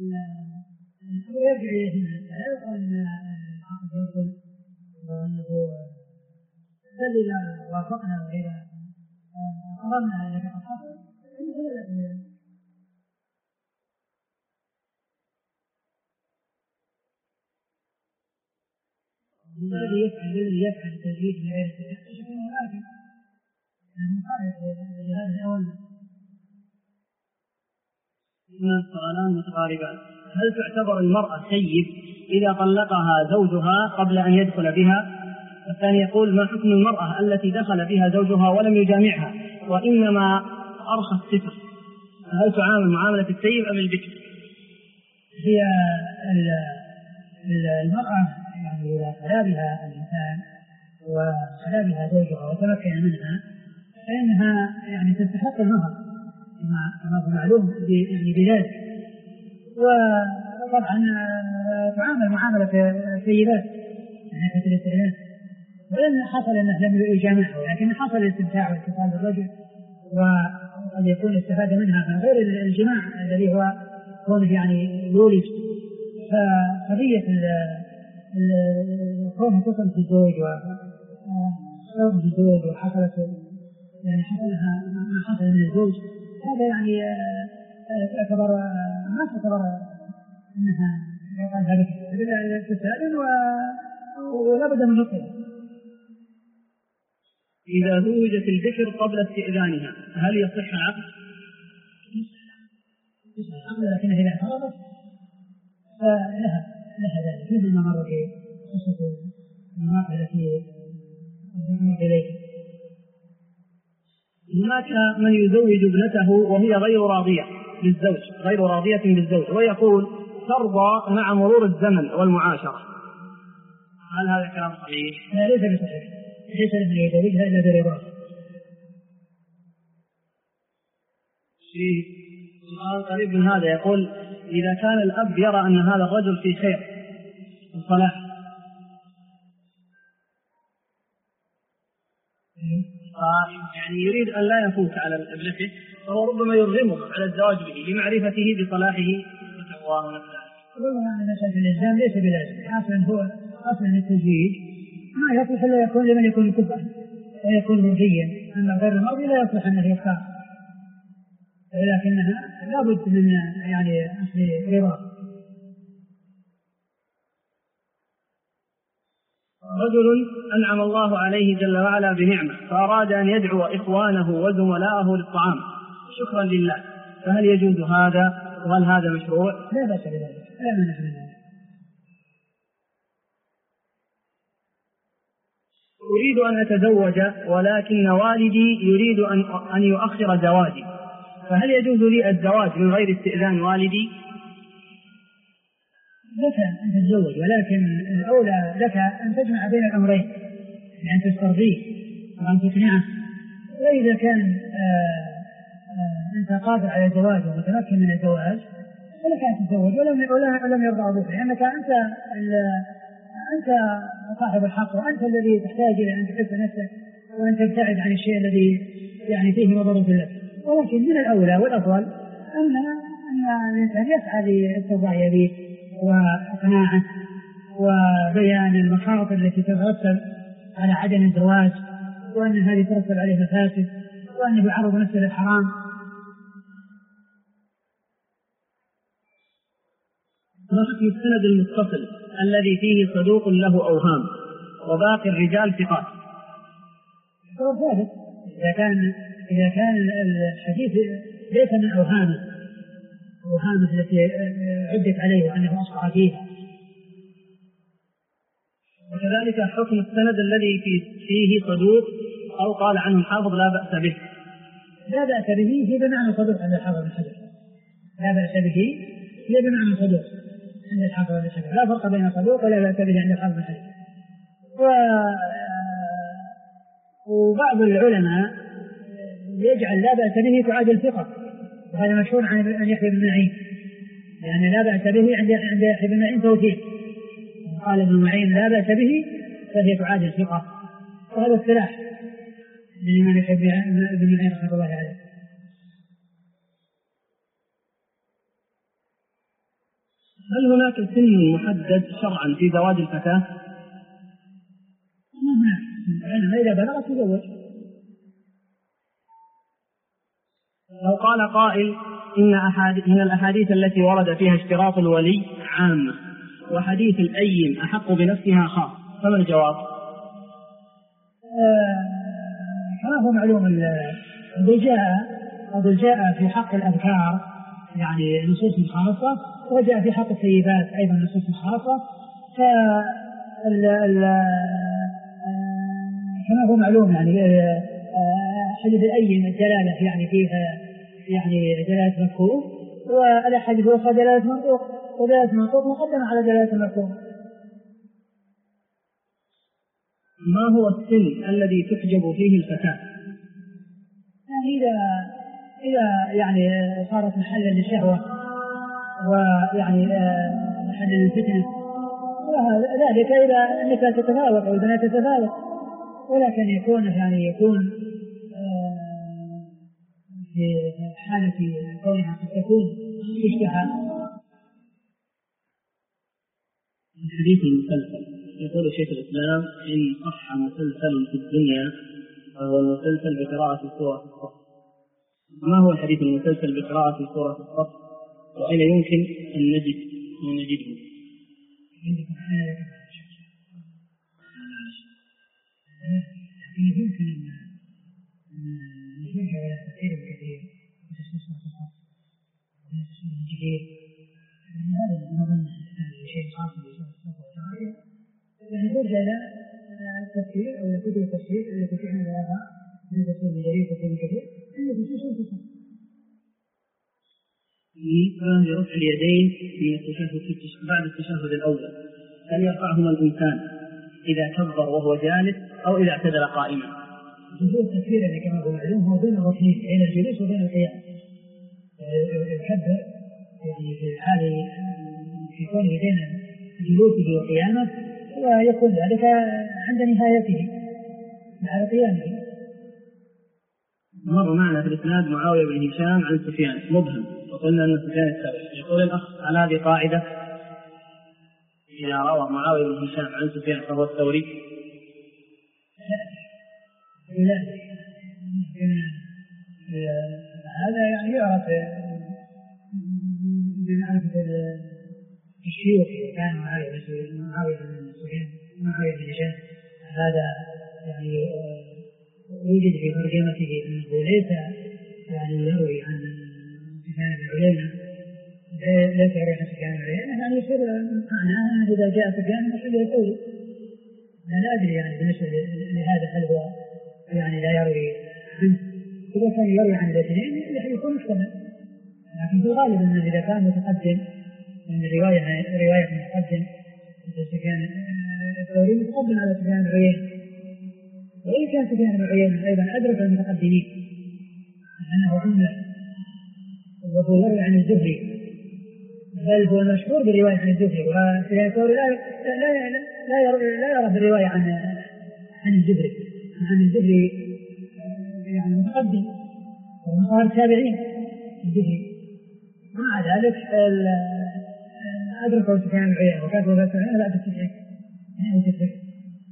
ويرجع إليه وأن العقد يبطل وأنه بل إذا وافقنا وإذا قررنا أن يقع الحصل فإنه لا بأس. الذي يفعل تزويج غير التزويج هو آثم لأنه خالف لهذا الأوامر. السؤالان متقاربان. هل تعتبر المرأة سيب إذا طلقها زوجها قبل أن يدخل بها؟ الثاني يقول: ما حكم المرأة التي دخل بها زوجها ولم يجامعها وإنما أرخى الستر؟ هل تعامل معاملة السيب أم البكر؟ هي المرأة يعني إذا خلا بها الإنسان وخلا بها زوجها وتمكن منها فإنها يعني تستحق المهر كما هو معلوم يعني بذلك. وطبعا تعامل معاملة السيدات من ناحية الاستئناس، ولأن حصل أنه لم يجامعها ولكن حصل الاستمتاع والاتصال بالرجل وقد يكون استفاد منها من غير الجماع الذي هو كونه يعني يولج. فقضية كونه تصل في الزوج وصوم في الزوج وحصلت يعني حصلها ما حصل من الزوج هذا يعني تعتبر ما تعتبر أنها يقال هذا تساءل ولا بد من نقطة. إذا زوجت البكر قبل استئذانها هل يصح العقد؟ يصح العقد، لكن إذا اعترضت فلها ذلك مثل ما مر في قصة المرأة التي أنظر إليها. هناك من يزوج ابنته وهي غير راضية بالزوج ويقول ترضى مع مرور الزمن والمعاشرة، هل هذا كلام صحيح؟ لا، ليس بصحيح، ليس لمن يزوجها إلا برضاه. في سؤال قريب من هذا يقول: إذا كان الأب يرى أن هذا الرجل في خير وصلاح يعني يريد أن لا يفوت على ابنته فهو ربما يرغمه على الزواج به لمعرفته بصلاحه وتقواه ونفسه. والله مسألة الإسلام ليس بلازم، أصلا التزويج ما يصلح إلا يكون لمن يكون كفءا ويكون مرضيا، أما غير المرضي لا يصلح أنه يختار، ولكنها لابد من يعني أصل رضا. رجل أنعم الله عليه جل وعلا بنعمة فأراد أن يدعو إخوانه وزملاءه للطعام شكرا لله، فهل يجوز هذا وهل هذا مشروع؟ لا بأس بذلك، لا مانع من ذلك. أريد أن أتزوج ولكن والدي يريد أن يؤخر زواجي، فهل يجوز لي الزواج من غير استئذان والدي؟ لك أن تتزوج، ولكن الأولى لك أن تجمع بين الأمرين، يعني تسترضيه وأن تقنعه. وإذا كان أنت قادر على الزواج ومتمكن من الزواج فلك أن تتزوج ولم يرضى أبوك، لأنك أنت صاحب الحق، وأنت الذي تحتاج إلى أن تحب نفسك وأن تبتعد عن الشيء الذي يعني فيه مضرة لك. ولكن من الأولى والأفضل أن الإنسان يسعى للترضي به وإقناعه وبيان المخاطر التي تترتب على عدم الزواج، وأن هذه ترتب عليه مفاسد، وأنه يعرض نفسه للحرام. ما حكم السند المتصل الذي فيه صدوق له أوهام وباقي الرجال ثقات؟ هو ثابت إذا كان الحديث ليس من أوهامه التي عدت عليه وأنه أصبح فيها. وكذلك حكم السند الذي فيه صدوق أو قال عنه الحافظ لا بأس به. لا بأس به هي بمعنى صدوق عند الحافظ الحجر، لا بأس به هي بمعنى صدوق عند الحافظ الحجر، لا فرق بين صدوق ولا بأس به عند الحافظ الحجر. وبعض العلماء يجعل لا بأس به تعادل ثقة، وهذا مشهور عن يحيى بن معين، يعني لا بأس به عند يحيى بن معين توثيق، قال ابن معين لا بأس به فهي تعادل ثقة، وهذا اصطلاح لمن يحب ابن معين رحمه الله عليه. هل هناك سن محدد شرعا في زواج الفتاة؟ ما هناك، لأنها إذا بلغت تزوج. لو قال قائل إن الأحاديث التي ورد فيها اشتراط الولي عامة وحديث الأيم أحق بنفسها خاص، فما الجواب؟ كما هو معلوم جاء في حق الأذكار يعني نصوص خاصة، وجاء في حق السيدات أيضا نصوص خاصة. كما هو معلوم يعني حديث الأيم الدلالة يعني فيها يعني دلالة مفهوم، والأحاديث الأخرى دلالة منطوق، ودلالة منطوق مقدمة على دلالة المفهوم. ما هو السن الذي تحجب فيه الفتاة؟ يعني إذا يعني صارت محلا للشهوة ويعني محلا للفتنة، وذلك إذا النساء تتفاوت أو البنات تتفاوت، ولكن يكون في حالة كونها قد تكون تشتهى. الحديث المسلسل يقول شيخ الإسلام إن صح مسلسل في الدنيا فهو المسلسل بقراءة سورة الصف. ما هو الحديث المسلسل بقراءة سورة الصف وأين يمكن أن نجده؟ يمكن أن نرجع إلى تفسير كثير وتفسير الصف وتفسير الجديد، يعني هذا نظن شيء خاص بسورة الصف والجمعية، يعني نرجع إلى التفسير أو كتب التفسير التي فيها لها من تفسير الجديد وتفسير كثير التي في سورة الصف. باب رفع اليدين في التشهد بعد التشهد الأول، هل يرفعهما الإنسان إذا كبر وهو جالس أو إذا اعتدل قائما؟ جزء التكبير اللي كما هو معلوم هو بين الركنين بين الجلوس وبين القيام. الكبر يعني في حال في كونه بين جلوسه وقيامه ويكون ذلك عند نهايته بعد قيامه. مر معنا في الإسناد معاوية بن هشام عن سفيان مبهم، وقلنا أن سفيان الثوري. يقول الأخ على هذه قاعدة إذا روى معاوية بن هشام عن سفيان فهو الثوري. لا هذا يعني يعرف بمعرفة الشيوخ إذا كان معاوية بن سفيان معاوية بن هشام هذا يعني يوجد في ترجمته أنه ليس يعني يروي عن سفيان بن عيينة، ليس يروي عن سفيان بن عيينة، يعني يصير معناه إذا جاء سفيان فهو الثوري. أنا لا أدري يعني بالنسبة لهذا هل هو يعني لا يروي عنه، إذا كان يروي عن الاثنين يكون محتمل، لكن في الغالب أنه إذا كان متقدم من رواية متقدم مثل سفيان الثوري متقدم على سفيان بن عيينة، وإن كان سفيان بن عيينة أيضا أدرك المتقدمين لأنه عمله وهو يروي عن الزهري، بل هو مشهور بالرواية عن الزهري، وسفيان الثوري لا يرى بالرواية عن الزهري يعني متقدم ومصار التابعين الزهري، ومع ذلك أدركه سفيان بن عيينة وكانت وفاته لا تستطيع أن تدرك.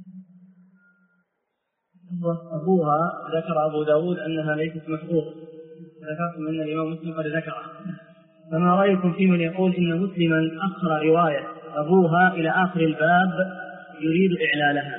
أبوها ذكر أبو داود أنها ليست محفوظة، ذكرتم أن الإمام مسلم قد ذكرها، فما رأيكم في من يقول إن مسلما أخر رواية أبوها إلى آخر الباب يريد إعلالها؟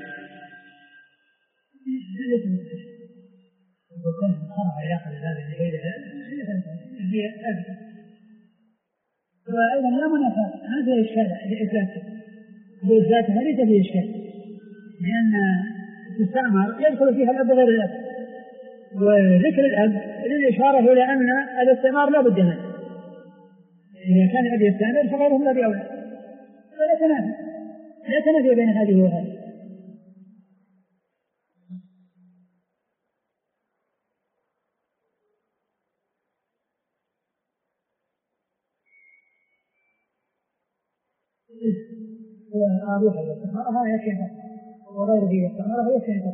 وأيضا لا منافاة هذا الإشكال بإثباتها ليس فيه إشكال، لأن تستعمر يدخل فيها الأب غير الأب، وذكر الأب للإشارة إلى أن الاستعمار لا بد منه، إذا كان الأب يستعمر فغيرهم لا بأولى، لا تنافي بين هذه وهذه. وأبوها يستعمرها يكفي وغيره يستعمرها يكفي،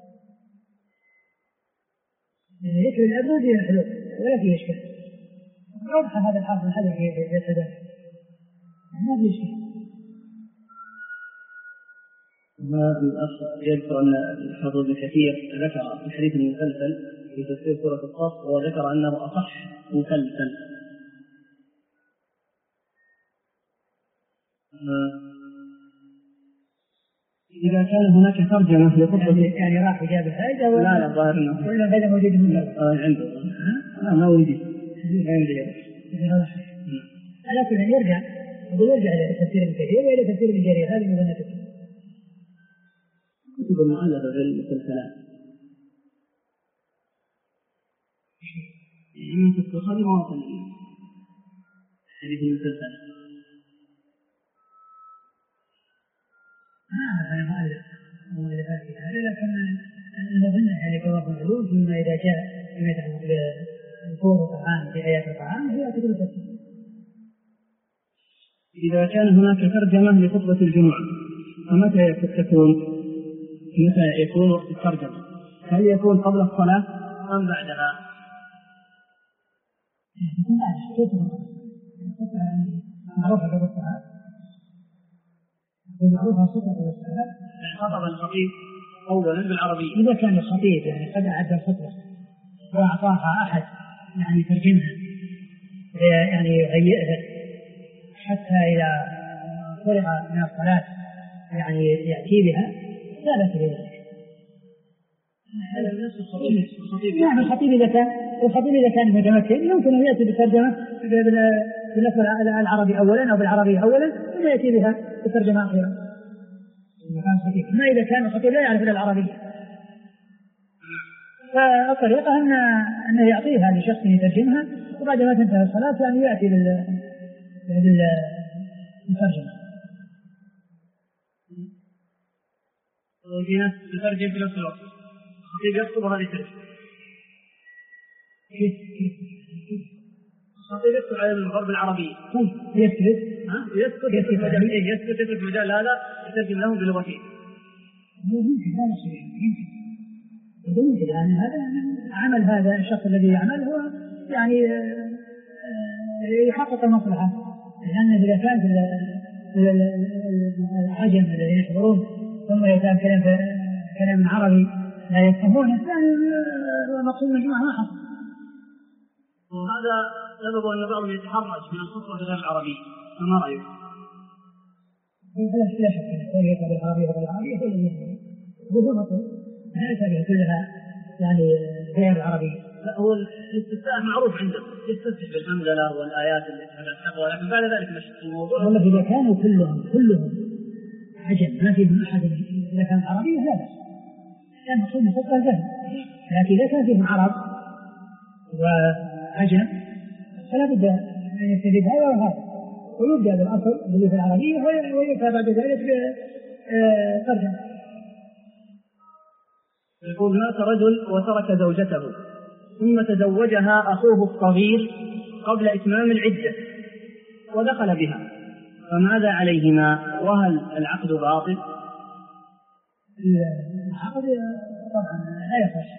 ذكر الأب ما فيه حلول ولا فيه إشكال، واضح هذا الحرف الحدث في الحدث ما في شيء. الأخ يذكر أن الحافظ ابن كثير ذكر في الحديث المسلسل في تفسير سورة الصف، وذكر أنه أصح مسلسل. إذا كان هناك ترجمة لخطبة يعني راح جاب الحاجة لا لا ظاهر إنه ولا هذا موجود منه عنده ما وجد ما يوجد. على كل يرجع إلى تفسير ابن كثير وإلى تفسير ابن جرير، هذه مظنته. كتب المؤلفة في المسلسلات من تتصل مواطن حديث المسلسلات. أنا مؤلف مؤلفات هذا، لكن المظنة يعني كواب العلوم فيما إذا جاء فيما يتعلق بالفور والطعام في آيات الطعام هي كتب التفسير. إذا كان هناك ترجمة لخطبة الجمعة فمتى تكون؟ متى يكون وقت الترجمة؟ هل يكون قبل الصلاة أم بعدها؟ يكون بعد الخطبة معروفة قبل الصلاة، معروفة خطبة قبل الصلاة. خطب الخطيب أولا بالعربية. إذا كان الخطيب يعني قد أعد الخطبة وأعطاها أحد يعني ترجمها يعني يهيئها حتى إذا فرغ من الصلاة يعني يأتي بها لا بأس بذلك. هذا نفس الخطيب. نعم الخطيب إذا كان متمكن يمكن أن يأتي بالترجمة باللفظ العربي أولا أو بالعربي أولا ثم يأتي بها بالترجمة أخيرا. ما إذا كان الخطيب لا يعرف العربية فالطريقة أنه يعطيها لشخص يترجمها وبعد ما تنتهي الصلاة يعني يأتي بالترجمة. وفي ناس تترجم في نفس الوقت الخطيب يكتب وهذه ترجمة. الخطيب يكتب على المنبر بالعربية يثبت مجال هذا يترجم له بلغته. ممكن لا شيء يمكن يعني هذا عمل هذا الشخص الذي يعمل هو يعني يحقق المصلحة، لأن إذا كان العجم الذين يحضرون ثم يتكلم كلام عربي لا يفهمون يعني مقصود الجمعة ما حصل. وهذا سبب أن بعضهم يتحرج من الخطبة غير العربية، فما رأيك؟ لا شك أن يقرأ بالعربية وبالعربية هو الذي يفهم وهو هذه كلها يعني غير العربية. هو الاستفتاء معروف عندهم يستفتح بالحمدلله والآيات التي تدل التقوى، لكن بعد ذلك مش الموضوع. والله إذا كانوا كلهم عجم ما فيهم أحد إذا كان عربية لا بأس، كان مقصود بخطبة الجهل، لكن إذا كان فيهم عرب وعجم فلا بد أن يستفيد هذا وهذا ويبدأ بالأصل اللي في العربية ويبدأ بعد ذلك بترجمة. يقول مات رجل وترك زوجته ثم تزوجها أخوه الصغير قبل إتمام العدة ودخل بها، فماذا عليهما؟ وهل العقد باطل؟ العقد طبعا لا يصح،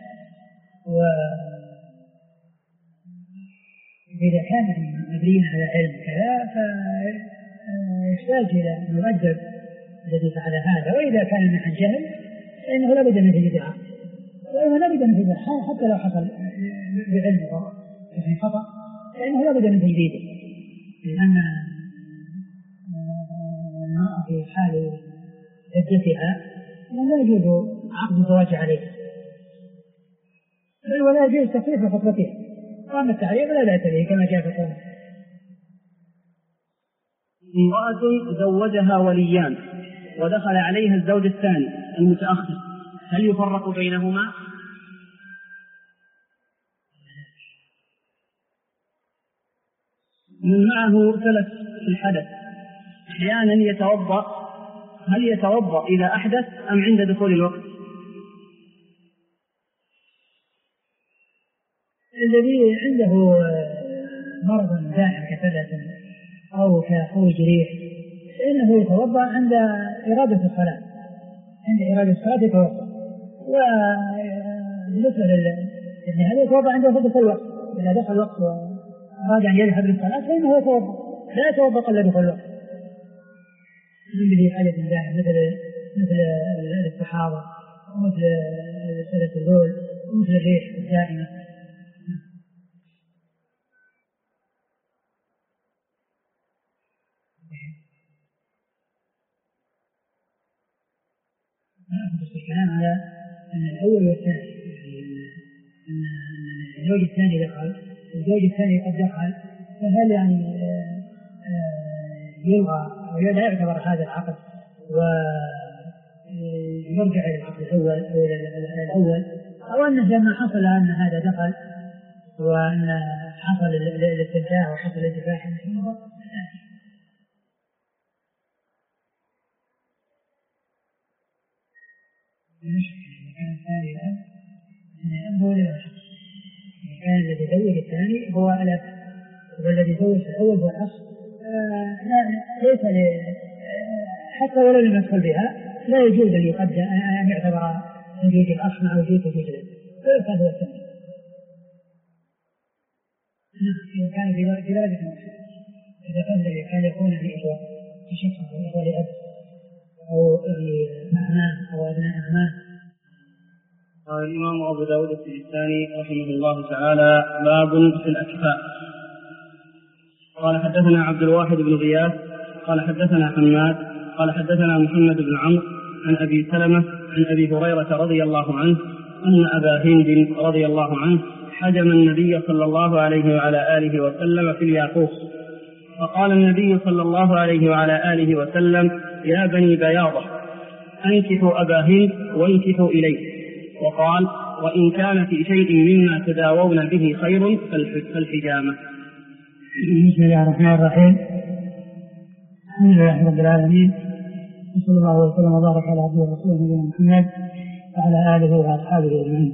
وإذا كان مبنيا على علم كذا فيحتاج إلى المؤدب الذي فعل هذا، وإذا كان من عن جهل فإنه لا بد من تجديد العقد، وإنه لا بد من تجديد حتى لو حصل بعلم وفي خطأ فإنه لا بد من تجديده، لأن المرأة في حال عدتها لا يجوز عقد الزواج عليه بل ولا يجوز تخفيف خطبته، وأما التعليق لا بأس به كما جاء في القرآن. امرأة زوجها وليان ودخل عليها الزوج الثاني المتأخر، هل يفرق بينهما؟ من معه ثلاث في الحدث أحيانا يتوضأ، هل يتوضأ إذا أحدث أم عند دخول الوقت؟ الذي عنده مرض دائم كثلة أو كخروج ريح فإنه يتوضأ عند إرادة الصلاة، عند إرادة الصلاة يتوضأ، وبالنسبة للنهاية يتوضأ عند دخول الوقت، إذا دخل الوقت وأراد أن يذهب للصلاة فإنه يتوضأ لا يتوضأ إلا دخول الوقت. به حالة دائمة مثل الاستحاضة ومثل سلة البول ومثل الريح الدائمة. الكلام على أن الأول والثاني، أن الزوج الثاني دخل والزوج الثاني قد دخل، فهل يعني يلغى أو لا يعتبر هذا العقد ويرجع إلى العقد الأول أو إلى الأول، أو أنه لما حصل أن هذا دخل وأن حصل الاستمتاع وحصل الانتفاع كان الذي زوج الثاني هو الأب والذي زوج الأول هو الأخ، ليس حتى ولو لم يدخل بها لا يجوز أن يقدم أن يعتبر وجود الأخ مع وجود الأب، هذا هو الثاني. إذا كان في درجة إذا كان يكون في إخوة في شخص أو إخوة لأب أو أعمام أو أبناء أعمام. قال الإمام أبو داود السجستاني رحمه الله تعالى: باب في الأكفاء. قال حدثنا عبد الواحد بن غياث قال حدثنا حماد قال حدثنا محمد بن عمرو عن أبي سلمة عن أبي هريرة رضي الله عنه أن أبا هند رضي الله عنه حجم النبي صلى الله عليه وعلى آله وسلم في الياقوت، فقال النبي صلى الله عليه وعلى آله وسلم: يا بني بياضة أنكحوا أبا هند وانكحوا إليه. وقال: وإن كان في شيء مما تداوون به خير فالحجامة. بسم الله الرحمن الرحيم. الحمد لله رب العالمين، وصلى الله وسلم وبارك على عبده ورسوله نبينا محمد وعلى آله وأصحابه أجمعين.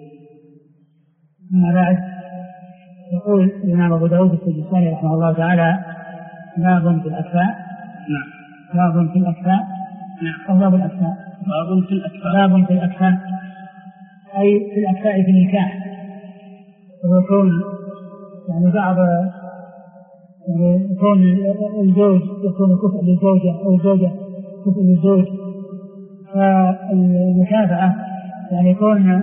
أما بعد، يقول الإمام أبو داود السجستاني رحمه الله تعالى: باب في الأكفاء. نعم. باب في الأكفاء. نعم. باب الأكفاء. باب في الأكفاء. باب في الأكفاء أي في الأكفاء في النكاح، ويكون يعني بعض يعني يكون الزوج يكون كفء للزوجة أو الزوجة كفء للزوج، فالمكافأة يعني يكون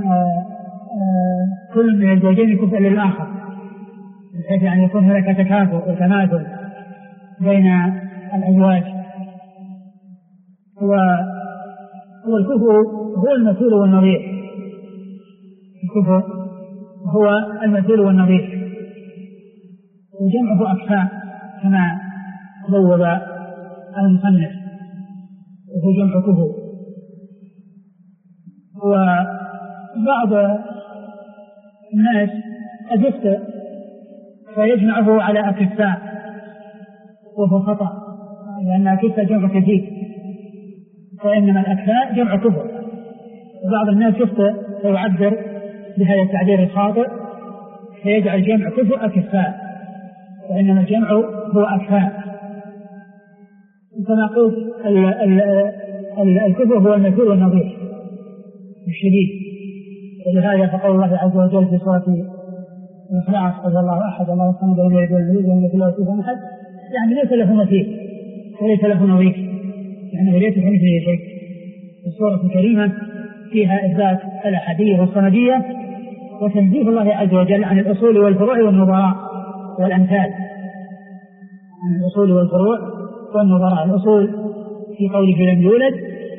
كل من الزوجين كفء للآخر، بحيث يعني يكون هناك تكافؤ وتماثل بين الأزواج. والكفء هو المثيل والنظير، الكفء هو المثيل والنظير، وجمعه أكفاء كما بوب المصنف، وهو جمع كفء. وبعض الناس قد يخطئ فيجمعه على أكفاء، وهو خطأ، لأن أكفاء جمع كثير، فإنما الأكفاء جمع كفء. وبعض الناس يخطئ فيعبر بهذا التعبير الخاطئ فيجعل جمع كفء أكفاء، وإنما الجمع هو أكفاء. كما قلت الكفء هو المثيل والنظير الشديد، ولهذا فقول الله عز وجل في سورة الإخلاص: قل الله أحد الله الصمد لم يلد ولم يولد ولم يكن له كفوا أحد، يعني ليس له مثيل وليس له نظير، يعني ليس كمثله شيء. السورة الكريمة فيها إثبات الأحدية والصمدية، وتنزيه الله عز وجل عن الأصول والفروع والنظراء والأمثال، عن الأصول والفروع والنظراء. الأصول في قوله لم يولد،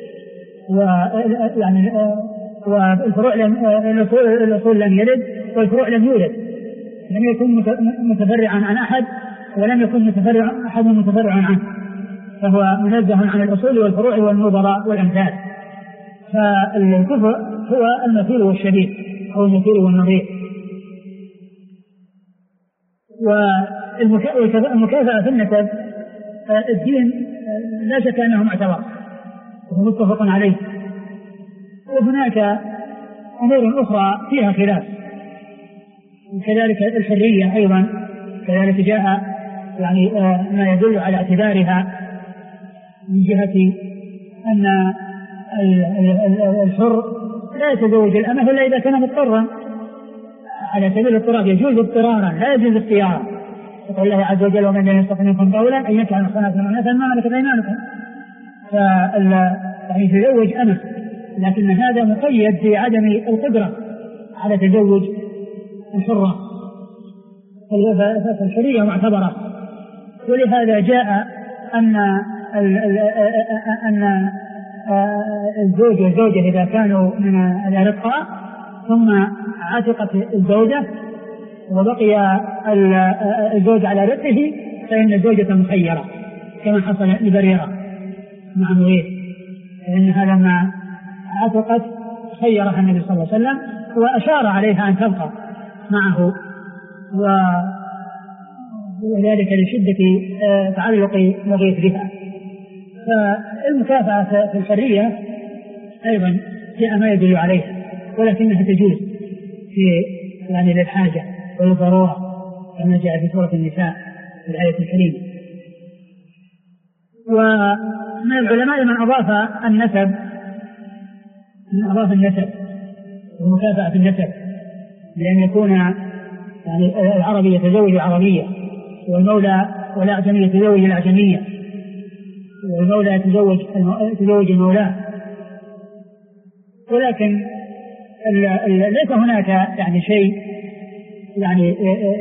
يعني والفروع الأصول لم يلد والفروع لم يولد، لم يكن متفرعا عن أحد ولم يكن أحد متفرعا عنه، فهو منزه عن الأصول والفروع والنظراء والأمثال. فالكفر هو المثيل والشبيه، هو المثيل والنظير. والمكافأة في النسب الدين لا شك أنه معتبر وهو متفق عليه، وهناك أمور أخرى فيها خلاف، وكذلك الحرية أيضا كذلك جاء يعني ما يدل على اعتبارها من جهة أن الحر لا يتزوج الأمة إلا إذا كان مضطرا على سبيل الاضطرار، يجوز اضطرارا لا يجوز اختيارا. يقول الله عز وجل: ومن لم يستطع منكم قولا أن ينكح المحصنات المؤمنات مما ملكت أيمانكم. يعني يتزوج أمة، لكن هذا مقيد بعدم القدرة على تزوج الحرة، فالحرية معتبرة. ولهذا جاء أن الزوج والزوجة إذا كانوا من الأرقاء ثم عتقت الزوجة وبقي الزوج على رقه فإن الزوجة مخيرة، كما حصل لبريرة مع مغيث، فإنها لما عتقت خيرها النبي صلى الله عليه وسلم وأشار عليها أن تبقى معه، وذلك لشدة تعلق مغيث بها. فالمكافأة في الحرية أيضا جاء ما يدل عليها، ولكنها تجوز في يعني للحاجة والضرورة كما جاء في سورة النساء في الآية الكريمة. ومن العلماء من أضاف النسب ومكافأة في النسب، لأن يكون يعني العربي يتزوج العربية، والمولى والأعجمي يتزوج الأعجمية، والمولى يتزوج المولى. ولكن ليس هناك يعني شيء يعني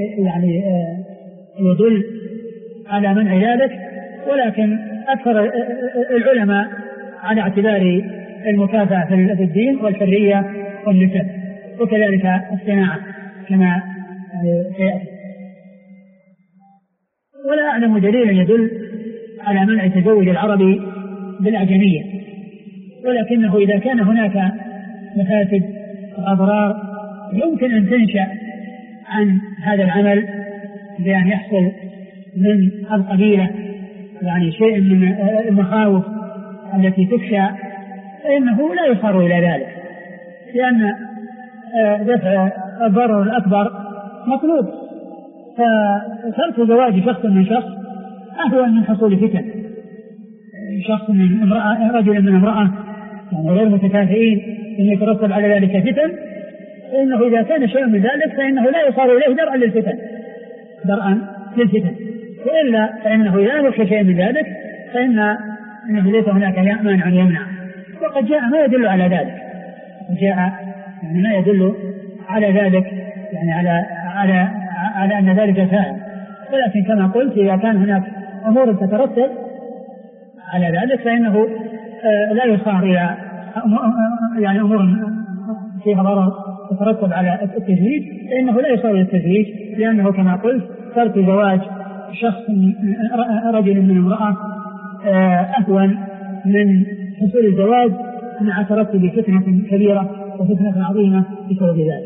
يدل على منع ذلك، ولكن أكثر العلماء على اعتبار المكافأة في الدين والحرية والنسب، وكذلك الصناعة كما سيأتي. ولا أعلم دليلا يدل على منع تزوج العربي بالأعجمية، ولكنه إذا كان هناك مفاسد وأضرار يمكن أن تنشأ عن هذا العمل بأن يحصل من القبيلة يعني شيء من المخاوف التي تخشى، فإنه لا يصار إلى ذلك، لأن دفع الضرر الأكبر مطلوب. فترك زواج شخص من شخص أهون من حصول فتن، شخص من امرأة، رجل من امرأة يعني غير متكافئين أن يترتب على ذلك فتن، فإنه إذا كان شيء من ذلك فإنه لا يصار إليه درءا للفتن، وإلا فإنه إذا يخشى شيء من ذلك فإنه ليس هناك مانع يمنع. وقد جاء ما يدل على ذلك، يعني ما يدل على ذلك، يعني على أن ذلك سائل. ولكن كما قلت إذا كان هناك أمور تترتب على ذلك فإنه لا يصار إلى يعني أمور فيها ضرر تترتب على التزويج، فإنه لا يصار إلى التزويج، لأنه كما قلت ترك زواج شخص رجل من امرأة أهون من حصول الزواج مع ترتب فتنة كبيرة وفتنة عظيمة بسبب ذلك.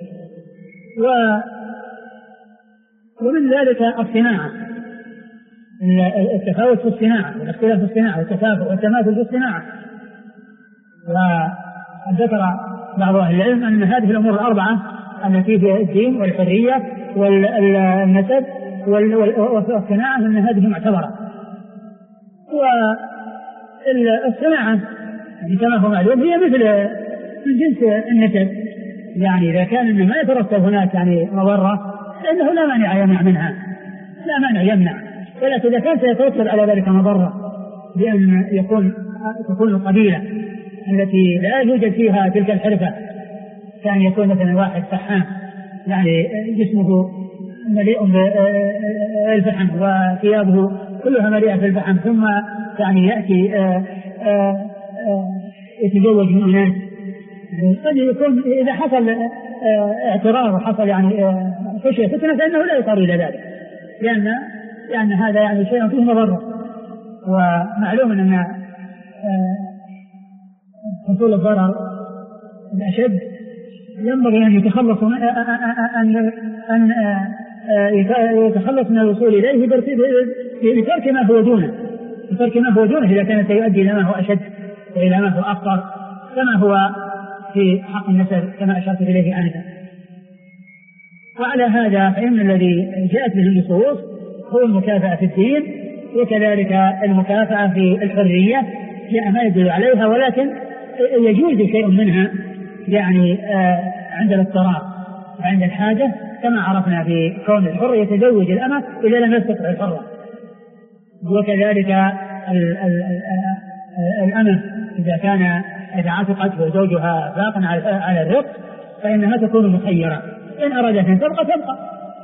ومن ذلك الصناعة، التفاوت في الصناعة والاختلاف في الصناعة والتكافؤ والتماثل في الصناعة. وذكر بعض أهل العلم أن هذه الأمور الأربعة التي في الدين والحرية والنسب والصناعة أن هذه معتبرة. والصناعة يعني كما هو معلوم هي مثل من جنس النسب، يعني إذا كان ما يترتب هناك يعني مضرة فإنه لا مانع يمنع منها، لا مانع يمنع. ولكن إذا كان سيترتب على ذلك مضرة بأن تكون القبيلة التي لا يوجد فيها تلك الحرفة، كان يكون مثلا واحد فحام يعني جسمه مليء بالفحم وثيابه كلها مليئة بالفحم، ثم يعني يأتي يتزوج من أناس، قد يكون إذا حصل اعتراض وحصل يعني خشية فتنة فإنه لا يصار إلى ذلك، لأن هذا يعني شيء فيه مضرة. ومعلوم أن حصول الضرر الأشد ينبغي أن يتخلص يتخلص من الوصول إليه بترك ما هو دونه، إذا كان سيؤدي إلى ما هو أشد وإلى ما هو أخطر، كما هو في حق النسب كما أشرت إليه آنفا. وعلى هذا فإن الذي جاءت به النصوص هو المكافأة في الدين، وكذلك المكافأة في الحرية جاء ما يدل عليها، ولكن يجوز شيء منها يعني عند الاضطرار وعند الحاجة، كما عرفنا في كون الحر يتزوج الأمة إذا لم يستطع الحرة. وكذلك الأمة إذا عتقت وزوجها باق على الرق فإنها تكون مخيرة، إن أرادت أن تبقى تبقى.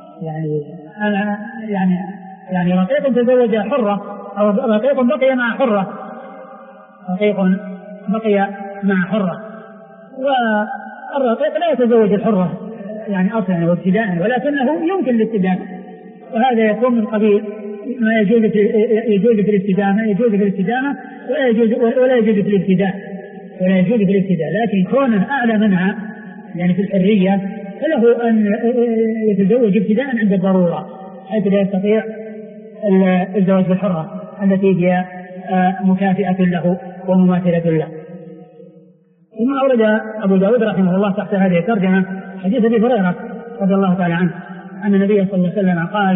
يعني رقيق تزوج حرة أو رقيق بقي مع حرة، رقيق بقي مع حرة، والرقيق لا يتزوج الحرة يعني أصلا وابتداء، ولكنه يمكن الاستدامة، وهذا يكون من قبيل ما يجوز في الاستدامة ولا يجوز في الابتداء، لكن كونه أعلى منها يعني في الحرية فله أن يتزوج ابتداء عند الضرورة، حيث لا يستطيع الزواج بالحرة التي هي مكافئة له ومماثلة له. ثم أورد أبو داود رحمه الله تحت هذه الترجمة حديث أبي هريرة رضي الله تعالى عنه أن النبي صلى الله عليه وسلم قال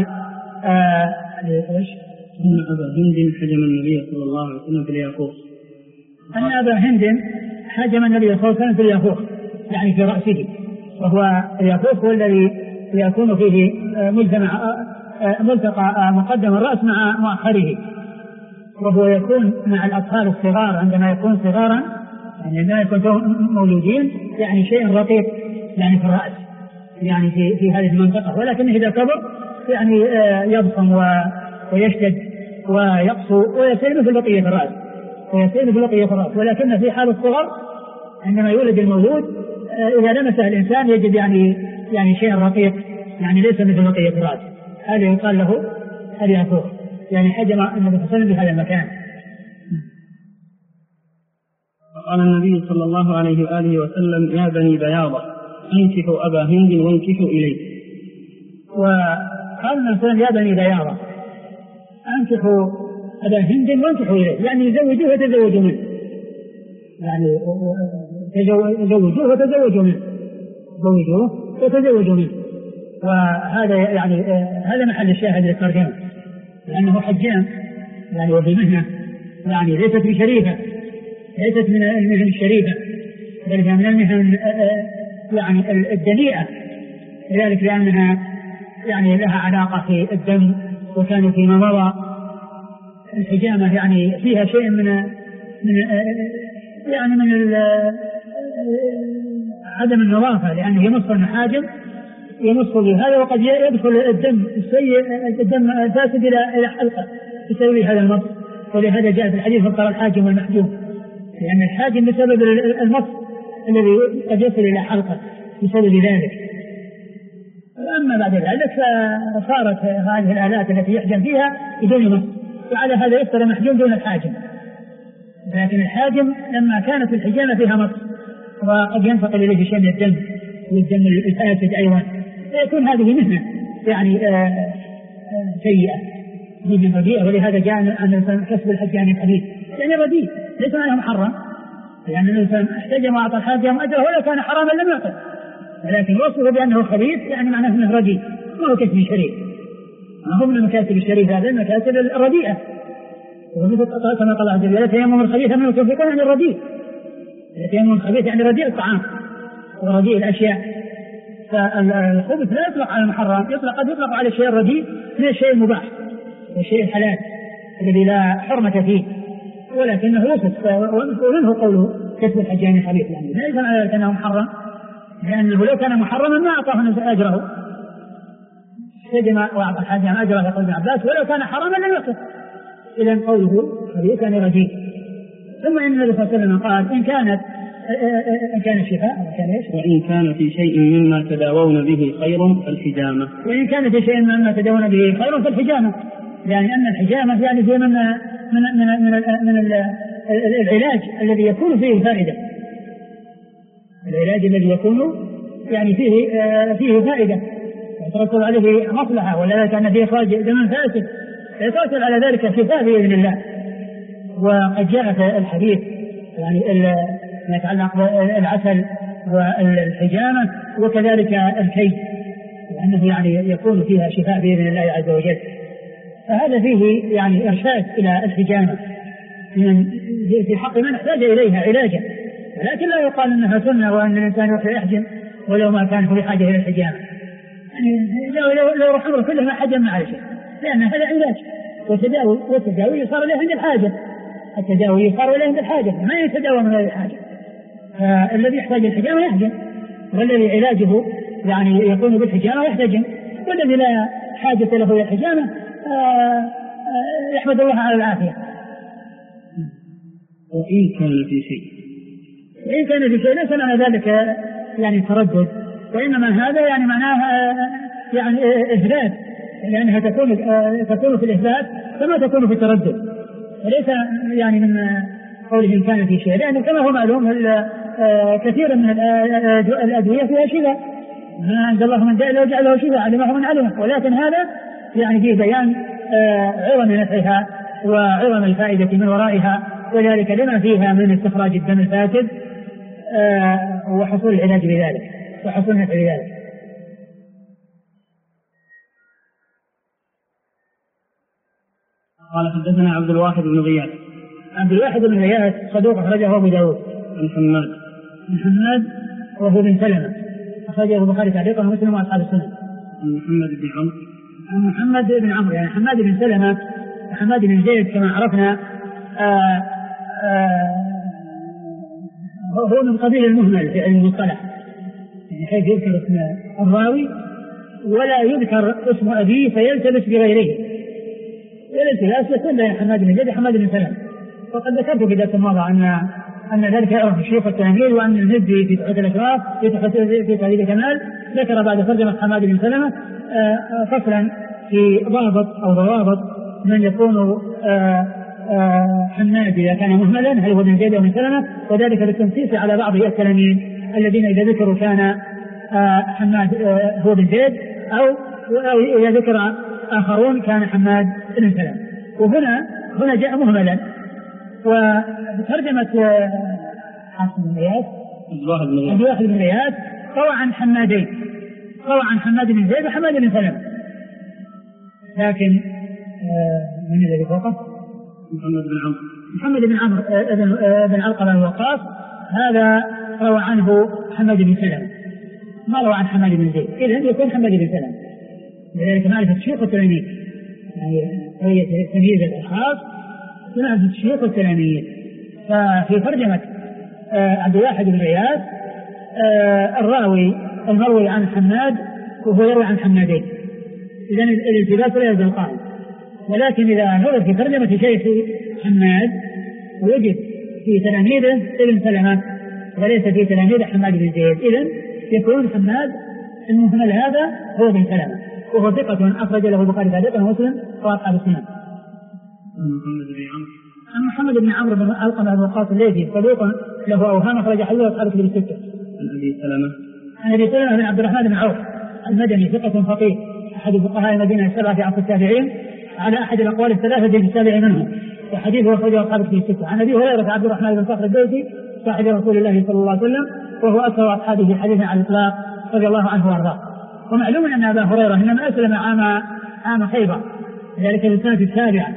أن أبا هند حجم النبي صلى الله عليه وسلم في الياقوت، أن أبا هند حجم النبي صلى الله عليه وسلم في الياقوت يعني في رأسه، وهو الياقوت هو الذي يكون فيه ملتقى مقدم الرأس مع مؤخره، وهو يكون مع الأطفال الصغار عندما يكون صغارا، يعني عندما يكون مولودين يعني شيء رقيق يعني في الرأس يعني في هذه المنطقة، ولكنه إذا كبر يعني يضخم ويشتد ويقسو ويصير مثل بقية الرأس، ولكن في حال الصغر عندما يولد المولود إذا لمسه الإنسان يجد يعني شيء رقيق يعني ليس مثل بقية الرأس، هذا يقال له الياقوت، يعني حجم النبي صلى الله عليه وسلم بهذا المكان. قال النبي صلى الله عليه وآله وسلم: يا بني بياضة أنكحوا أبا هند وانكحوا إليه. وقال النبي صلى الله عليه وسلم: يا بني بياضة أنكحوا أبا هند وانكحوا إليه، يعني يزوجوه وتزوجوا منه، يعني زوجوه وتزوجوا منه، وهذا يعني هذا محل الشاهد للترجمة، لأنه حجام يعني وبمهنة يعني ليست من المهن الشريفة، بل من المهن يعني الدنيئة، لذلك لأنها يعني لها علاقة في الدم، وكان فيما مضى الحجامة يعني فيها شيء من عدم النظافة، لأنه يمص المحاجم يمص بهذا، وقد يدخل الدم الفاسد إلى حلقة بسبب هذا المص، ولهذا جاء في الحديث فقر الحاجم والمحجوم، لأن الحاجم بسبب المص الذي قد يصل إلى حلقة بسبب ذلك. أما بعد ذلك فصارت هذه الآلات التي يحجم فيها بدون مص، وعلى هذا يفطر المحجوم دون الحاجم، لكن الحاجم لما كانت الحجامة فيها مص وقد ينتقل إليه شيء من الدم والدم الفاسد أيضا، فيكون هذه مهنة يعني سيئة من رديئة، ولهذا جاء أن كسب الحجام الحديث يعني رديء ليس معناه محرم، لأن الإنسان احتجم وأعطى الحاجم أجره ولو كان حراما لم يعطى، ولكن وصفه بأنه خبيث يعني معناه أنه رديء، ما هو كسب شريف، ما هو من المكاسب الشريفة، هذا المكاسب الرديئة، ومثل كما قال عز وجل: تيمم الخبيث منه تنفقون عن الرديء، تيمم الخبيث يعني رديء الطعام ورديء الأشياء، فالخبث لا يطلق على المحرم، قد يطلق على الشيء الرديء من الشيء المباح والشيء الحلال الذي لا حرمة فيه، ولكنه وصف، ومنه قوله كسب الحجام الحديث، يعني ليس معنى ذلك أنه محرم، لأنه لو كان محرما ما أعطاه أجره، حجم وأعطى الحجام أجره يقول ابن عباس، ولو كان حراما لم يعطه، إذن قوله خبيث يعني رديء. ثم إن النبي صلى الله عليه وسلم قال: إن كان شفاء وإن كان في شيء مما تداوون به خير فالحجامة، وإن كان في شيء مما تداوون به خير فالحجامة، يعني أن الحجامة يعني هي من العلاج الذي يكون فيه الفائدة، العلاج الذي يكون يعني فيه فائدة يترتب عليه مصلحة، ولا كان فيه إخراج دم فاسد يترتب على ذلك شفاء بإذن الله. وقد جاء في الحديث يعني ما يتعلق بالعسل والحجامة وكذلك الكي، لأنه يعني يكون فيها شفاء بإذن الله عز وجل، فهذا فيه يعني إرشاد إلى الحجامة في حق من احتاج إليها علاجا، ولكن لا يقال أنها سنة وأن الإنسان يحجم ولو ما كان في حاجة إلى الحجامة، يعني لو رحمه كله ما حجم على شيء، لأن هذا علاج وتداوي صار له عند الحاجة، التداوي يصار إليه بالحاجة، ما يتداوى من غير الحاجة. فالذي يحتاج الحجامة يحجم، والذي علاجه يعني يكون بالحجامة يحتجم، والذي لا حاجة له إلى الحجامة يحمد الله على العافية. وإن كان في شيء ليس معنى ذلك يعني تردد، وإنما هذا يعني معناه يعني إثبات، لأنها تكون في الإثبات كما تكون في التردد، وليس يعني من قوله إن كان في شيء، لأنه كما هو معلوم كثير من الأدوية فيها شفاء، ما أنزل الله من داء إلا وجعله شفاء علمه من علمه، ولكن هذا يعني فيه بيان عظم نفعها وعظم الفائدة من ورائها، وذلك لما فيها من استخراج الدم الفاسد وحصول العلاج بذلك وحصول النفع بذلك. قال حدثنا عبد الواحد بن غياث صدوق أخرجه أبو داود. عن حماد وهو بن سلمة أخرجه البخاري تعليقا ومسلم وأصحاب السنن. عن محمد بن عمرو يعني حماد بن سلمة وحماد بن زيد كما عرفنا هو من قبيل المهمل في علم المصطلح، يعني حيث يذكر اسم الراوي ولا يذكر اسم أبيه فيلتبس بغيره، والالتباس يكون بين حماد بن زيد وحماد بن سلمة. وقد ذكرت في درس الماضي أن ذلك يعرف شيوخ التلاميذ، وأن المزي في تحفة الأشراف في تهذيب الكمال ذكر بعد ترجمة حماد بن سلمة فصلا في ضوابط من يكون حماد إذا كان مهملا هل هو بن زيد أو بن سلمة، وذلك للتنصيص على بعض التلاميذ الذين إذا ذكروا كان حماد هو بن زيد أو إذا ذكر آخرون كان حماد بن سلمة. وهنا جاء مهملا. وترجمة عبد الواحد بن غياث روى عن حمادين، روى عن حماد بن زيد وحماد بن سلمة، لكن من الذي فوقه؟ محمد بن عمرو بن علقمة الوقاص، هذا روى عنه حماد بن سلمة، ما روى عن حماد بن زيد، إذن يكون حماد بن سلمة. لذلك معرفة شيوخ التلاميذ، يعني هي تمييز الأشخاص معرفة شيوخ التلاميذ. ففي ترجمة عبد الواحد بن غياث الراوي المروي عن حماد وهو يروي عن حمادين، إذن الالتباس لا يزال قائم. ولكن إذا نظر في ترجمة شيخ حماد وجد في تلاميذه ابن سلمة وليس في تلاميذ حماد بن زيد، إذن يكون حماد المهمل هذا هو ابن سلمة، وهو ثقة أخرج له البخاري تعليقا ومسلم وأصحاب السنن. محمد بن عمرو بن علقمة الوقاص الليثي صدوق له أوهام أخرج حديثه أصحاب الكتب الستة. عن أبي سلمة بن عبد الرحمن بن عوف المدني ثقة فقيه أحد فقهاء المدينة السبعة في عصر التابعين على أحد الأقوال الثلاثة في السابع منهم، وحديثه أخرجه أصحاب الكتب الستة. عن أبي هريرة عبد الرحمن بن صخر الدوسي صاحب رسول الله صلى الله عليه وسلم وهو أكثر أصحابه حديثا على الإطلاق رضي الله عنه وأرضاه. ومعلوم أن أبا هريرة إنما أسلم عام خيبر، ذلك في السنة السابعة،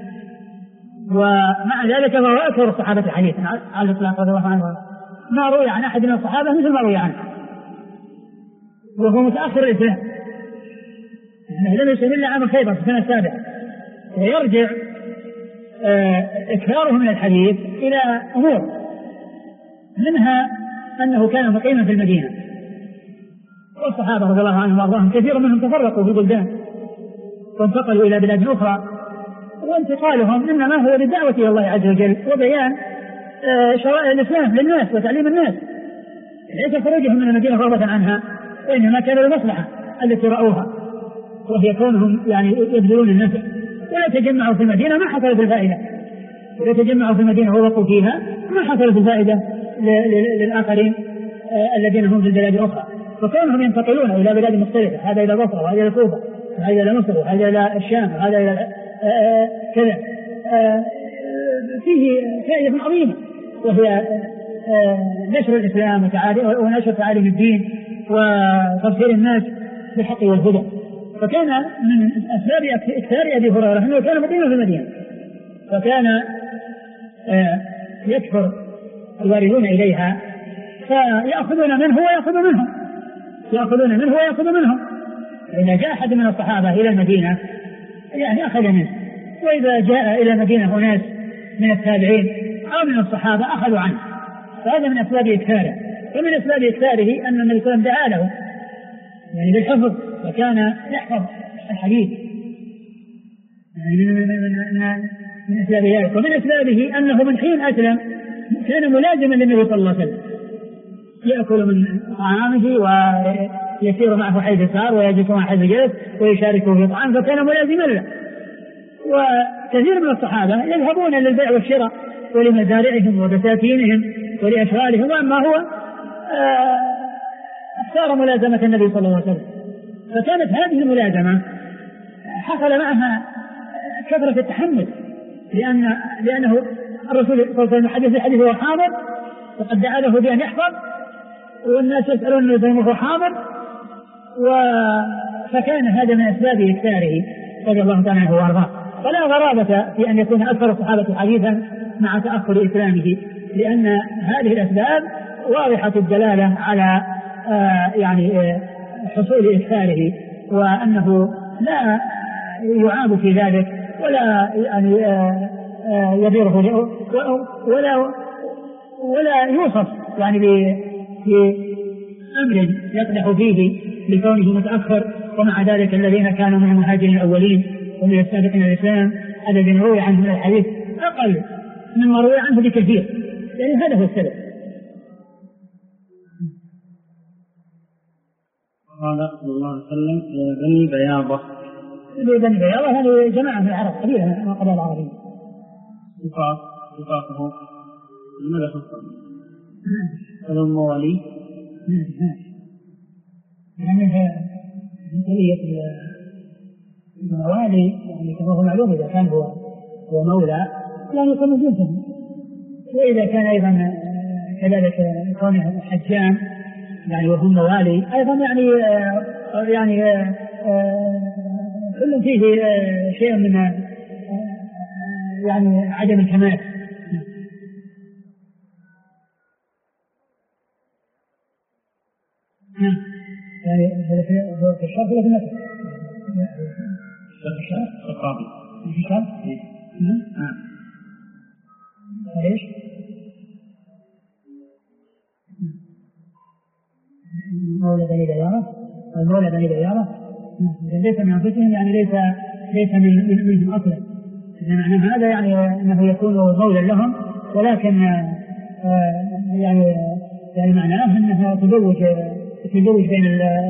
ومع ذلك فهو أكثر الصحابة حديثا على الإطلاق رضي الله عنه وأرضاه. ما روي عن أحد من الصحابة مثل ما روي عنه، وهو متأخر الإسلام، لم يسلم إلا عام خيبر في السنة السابعة. ويرجع إكثاره من الحديث إلى أمور، منها أنه كان مقيما في المدينة، والصحابة رضي الله عنهم وأرضاهم كثير منهم تفرقوا في البلدان وانتقلوا إلى بلاد أخرى، وانتقالهم إنما هو للدعوة إلى الله عز وجل وبيان شرائع الإسلام للناس وتعليم الناس، ليس خروجهم من المدينة رغبة عنها، وإنما كان المصلحة التي رأوها، وهي كونهم يعني يبذلون النفع. ولا تجمعوا في المدينة ما حصلت الفائدة، ولا تجمعوا في المدينة ووقوا فيها ما حصلت الفائدة للآخرين الذين هم في البلاد الأخرى. فكونهم ينتقلون إلى بلاد مختلفة، هذا إلى بصرة وهذا إلى الكوفة وهذا إلى مصر وهذا إلى الشام وهذا إلى كذا، فيه فائدة عظيمة، وهي نشر الإسلام ونشر تعاليم الدين وتبصير الناس بالحق والهدى. فكان من أسباب إكثار أبي هريرة أنه كان مقيما في المدينة، فكان يكثر الواردون إليها فيأخذون منه ويأخذ منهم. إذا جاء أحد من الصحابة إلى المدينة يعني أخذ منه، وإذا جاء إلى المدينة أناس من التابعين أو من الصحابة أخذوا عنه، فهذا من أسباب إكثاره. ومن أسباب إكثاره أن النبي صلى الله عليه وسلم دعا له يعني بالحفظ، وكان يحفظ الحديث يعني من أسباب ذلك. ومن أسبابه أنه من حين أسلم كان ملازما للنبي صلى الله عليه وسلم، يأكل من طعامه ويسير معه حيث سار ويجلس معه حيث جلس ويشاركه في طعام، فكان ملازما له. وكثير من الصحابة يذهبون للبيع والشراء ولمزارعهم وبساتينهم ولأشغالهم، وأما هو اختار ملازمة النبي صلى الله عليه وسلم. فكانت هذه الملازمة حصل معها كثرة التحمل، لأنه الرسول صلى الله عليه وسلم حدث الحديث وهو حاضر، وقد دعا له بأن يحفظ، والناس يسألون وهو حاضر، فكان هذا من أسباب إكثاره رضي الله تعالى عنه وارضاه. فلا غرابة في أن يكون أكثر الصحابة حديثا مع تأخر إسلامه، لأن هذه الأسباب واضحة الدلالة على حصول إكثاره، وأنه لا يعاب في ذلك ولا يضيره ولا يوصف بأمر يقدح فيه لكونه متأخر. ومع ذلك الذين كانوا من المهاجرين الأولين ومن السابقين الإسلام الذين روي عنهم من الحديث أقل مما روي عنه بكثير، يعني هذا هو السبب. قال صلى الله عليه وسلم بني بياضة. بني بياضة هذه جماعة من العرب قليلا من القبائل العربية. صفاته ماذا خصه؟ هذا الموالي يعني قضية الموالي، يعني كما هو معلوم إذا كان هو مولى يعني يكون جنسا، وإذا كان أيضا كذلك كونه حجام يعني وهم موالي أيضا يعني كل فيه شيء من يعني عدم الكمال. يعني هو في الشرط ولا في النفس؟ في الشرط ليش؟ مولى بني ديارة، المولى بني ديارة ليس من أنفسهم، يعني ليس منهم أصلا. معنى هذا يعني أنه يكون مولى لهم، ولكن يعني معناه أنه تزوج بين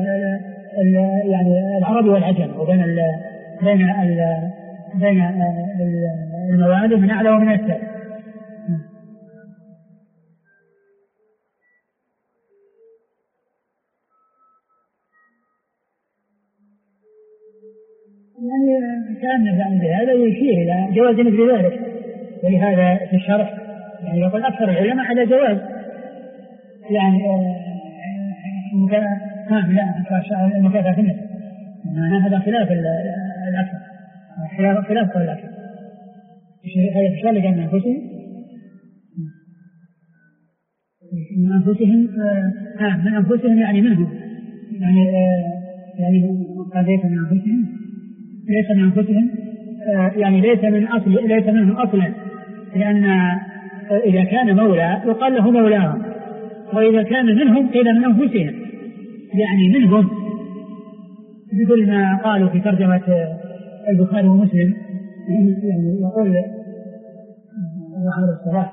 يعني العرب والعجم، وبين بين الموالي من أعلى ومن أسفل. يعني كان بهذا يشير إلى جواز مثل ذلك، ولهذا في الشرح يعني يقول أكثر العلماء على جواز يعني المكافأة في النسب، هذا خلاف الأكثر، خلاف قول الأكثر. هذا الشيء اللي كان من أنفسهم من أنفسهم يعني منهم، يعني قد ليس من أنفسهم، ليس من أنفسهم يعني ليس منهم أصلا، لأن إذا كان مولى يقال له مولاهم، وإذا كان منهم قيل من أنفسهم يعني منهم، مثل ما قالوا في ترجمة البخاري ومسلم، يعني يقول عمرو الصلاح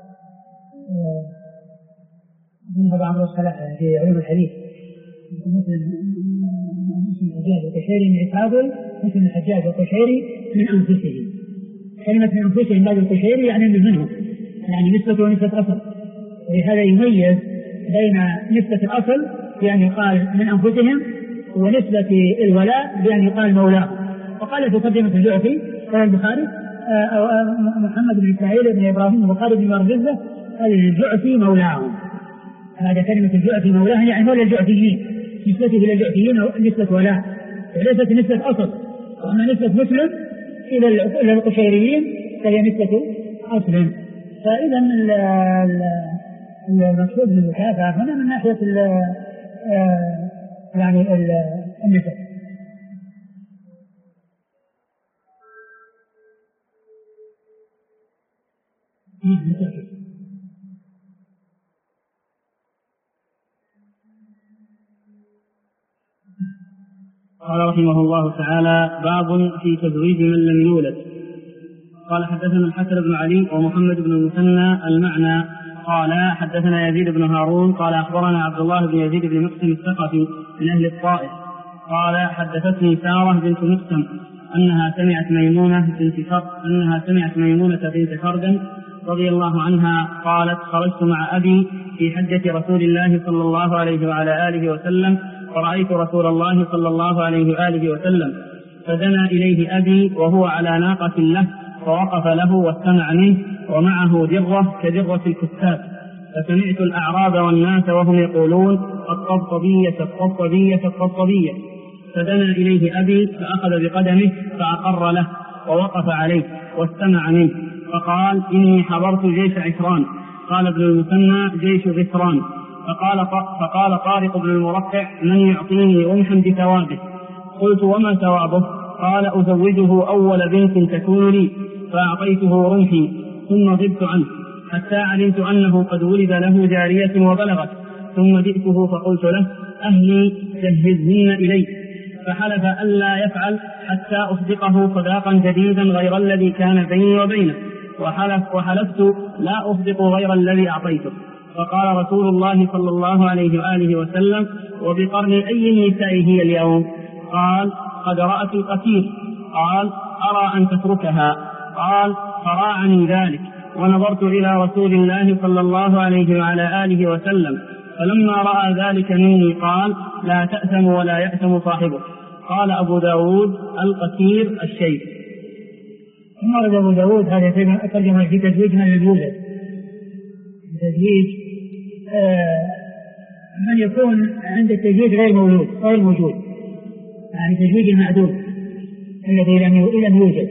عمرو الصلاح في علوم الحديث مسلم الحجاج والقشيري من عقابه، مثل الحجاج والقشيري من أنفسهم. كلمة من أنفسهم بعد القشيري يعني منهم، يعني نسبة ونسبة أصل، ولهذا يميز بين نسبة الأصل بأن يقال من أنفسهم، ونسبة الولاء بأن يقال مولاه. وقال في ترجمة الجعفي قال البخاري أو محمد بن إسماعيل بن إبراهيم البخاري بن مرزة الجعفي مولاهم. هذا كلمة الجعفي مولاه يعني مولى الجعفيين، نسبته إلى الجعفيين نسبة ولاء وليست نسبة أصل. وأما نسبة مسلم إلى القشيريين فهي نسبة أصل. فإذا المقصود بالمكافأة هنا من ناحية يعني النسب. قال رحمه الله تعالى: باب في تزويج من لم يولد. قال: حدثنا الحسن بن علي ومحمد بن المثنى المعنى قال: حدثنا يزيد بن هارون قال: أخبرنا عبد الله بن يزيد بن مقسم الثقفي من أهل الطائف قال: حدثتني سارة بنت مقسم أنها سمعت ميمونة بنت خردم رضي الله عنها قالت: خرجت مع أبي في حجة رسول الله صلى الله عليه وعلى آله وسلم، فرأيت رسول الله صلى الله عليه وآله وسلم، فدنا إليه أبي وهو على ناقة له، فوقف له واستمع منه، ومعه درة كدرة الكتاب، فسمعت الأعراب والناس وهم يقولون: الطبطبية الطبطبية الطبطبية. فدنا إليه أبي فأخذ بقدمه فأقر له ووقف عليه واستمع منه، فقال: إني حضرت جيش عشران. قال ابن المثنى: جيش غفران. فقال طارق بن المرقع: من يعطيني رمحا بثوابه؟ قلت: وما ثوابه؟ قال: أزوجه أول بنت تكون لي. فأعطيته رمحي ثم غبت عنه حتى علمت أنه قد ولد له جارية وبلغت، ثم جئته فقلت له: أهلي جهزهن إلي. فحلف ألا يفعل حتى أصدقه صداقا جديدا غير الذي كان بيني وبينه، وحلفت لا أصدق غير الذي أعطيته. فقال رسول الله صلى الله عليه وآله وسلم: وبقرن أي النساء هي اليوم؟ قال: قد رأت القتيل. قال: أرى أن تتركها. قال: فراعني ذلك، ونظرت إلى رسول الله صلى الله عليه وعلى آله وسلم، فلما رأى ذلك مني قال: لا تأثم ولا يأثم صاحبه. قال أبو داود: القتيل الشيب. ثم ورد أبو داود هذا ترجمة في تزويج من يولد. تزويج من يكون عند التزويج غير موجود، يعني تزويج المعدوم الذي لم يوجد،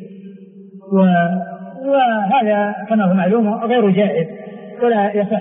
وهذا كما هو معلوم غير جائز ولا يصح،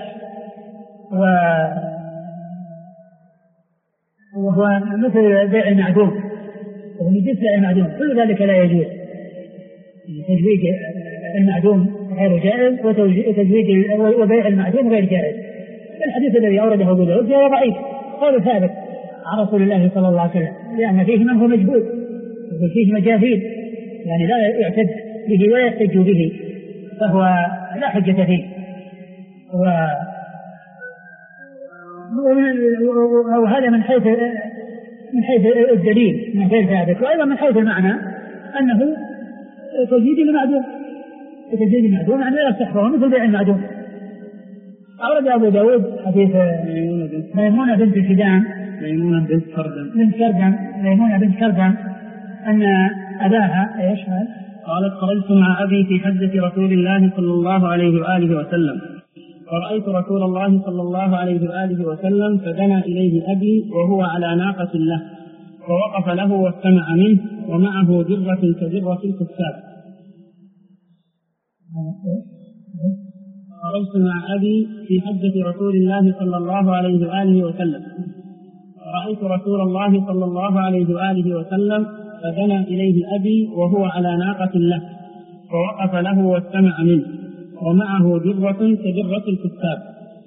وهو مثل بيع المعدوم، ومن جنس بيع المعدوم، كل ذلك لا يجوز. تزويج المعدوم غير جائز، وتزويج وبيع المعدوم غير جائز. الحديث الذي أورده أبو داود هو ضعيف، قول ثابت عن رسول الله صلى الله عليه وسلم، لأن فيه من هو مجهول وفيه مجاهيل، يعني لا يعتد به ولا يحتج به، فهو لا حجة فيه. وهذا من حيث الدليل من غير ثابت، وأيضا من حيث المعنى أنه تزويج المعدوم، تزويج المعدوم يعني لا يصح، وهو مثل بيع المعدوم. أورد أبو داود حديث ميمونة بنت كردم أن أباها إيش قالت: خرجت مع أبي في حجة رسول الله صلى الله عليه وآله وسلم، فرأيت رسول الله صلى الله عليه وآله وسلم، فدنا إليه أبي وهو على ناقة له، فوقف له واستمع منه، ومعه درة كدرة الكتاب. خرجت مع أبي في حجة رسول الله صلى الله عليه وآله وسلم، رأيت رسول الله صلى الله عليه وآله وسلم، فدنا إليه أبي وهو على ناقة له، فوقف له واستمع منه، ومعه درة كدرة الكتاب.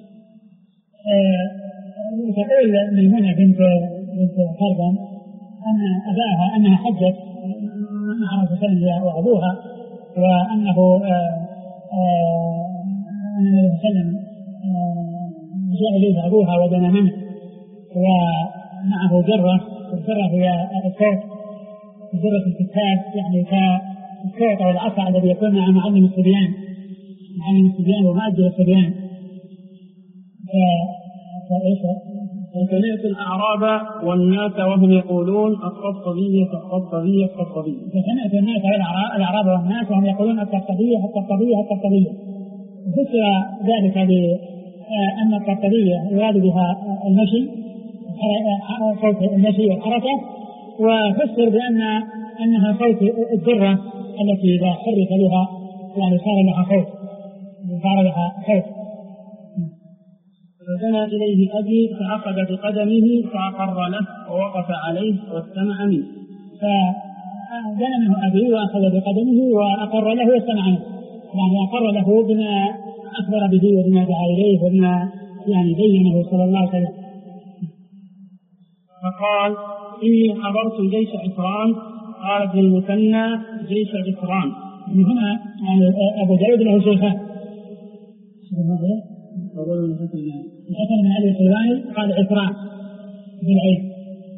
تقول ميمونة بنت خردم أن أباها أنها حجت مع رسول الله وأبوها، وأنه النبي صلى الله عليه وسلم جاء إليه أبوها ودنا منه، ومعه جرة هي الصوت، جرة الكتاب يعني كالصوت أو العصا الذي يكون مع معلم الصبيان ومؤدب الصبيان. فسمعت الأعراب والناس وهم يقولون: الطبطبية الطبطبية الطبطبية. فسمعت الناس الأعراب والناس وهم يقولون: الطبطبية الطبطبية الطبطبية. وفسر ذلك بأن الطبطبية يراد بها المشي، صوت المشي والحركة، وفسر أنها صوت الذرة التي إذا حرك بها يعني صار لها صوت. فدنا إليه أبي فأخذ بقدمه فأقر له ووقف عليه واستمع منه. فدنا منه أبي وأخذ بقدمه وأقر له واستمع منه، يعني أقر له بما أخبر به وبما دعا إليه وبما يعني بينه صلى الله عليه وسلم. فقال إني حضرت جيش عسران. قال ابن المثنى جيش عسران. من هنا يعني أبو داود له شيخان، الحسن بن علي الحلواني قال عسران بالعين،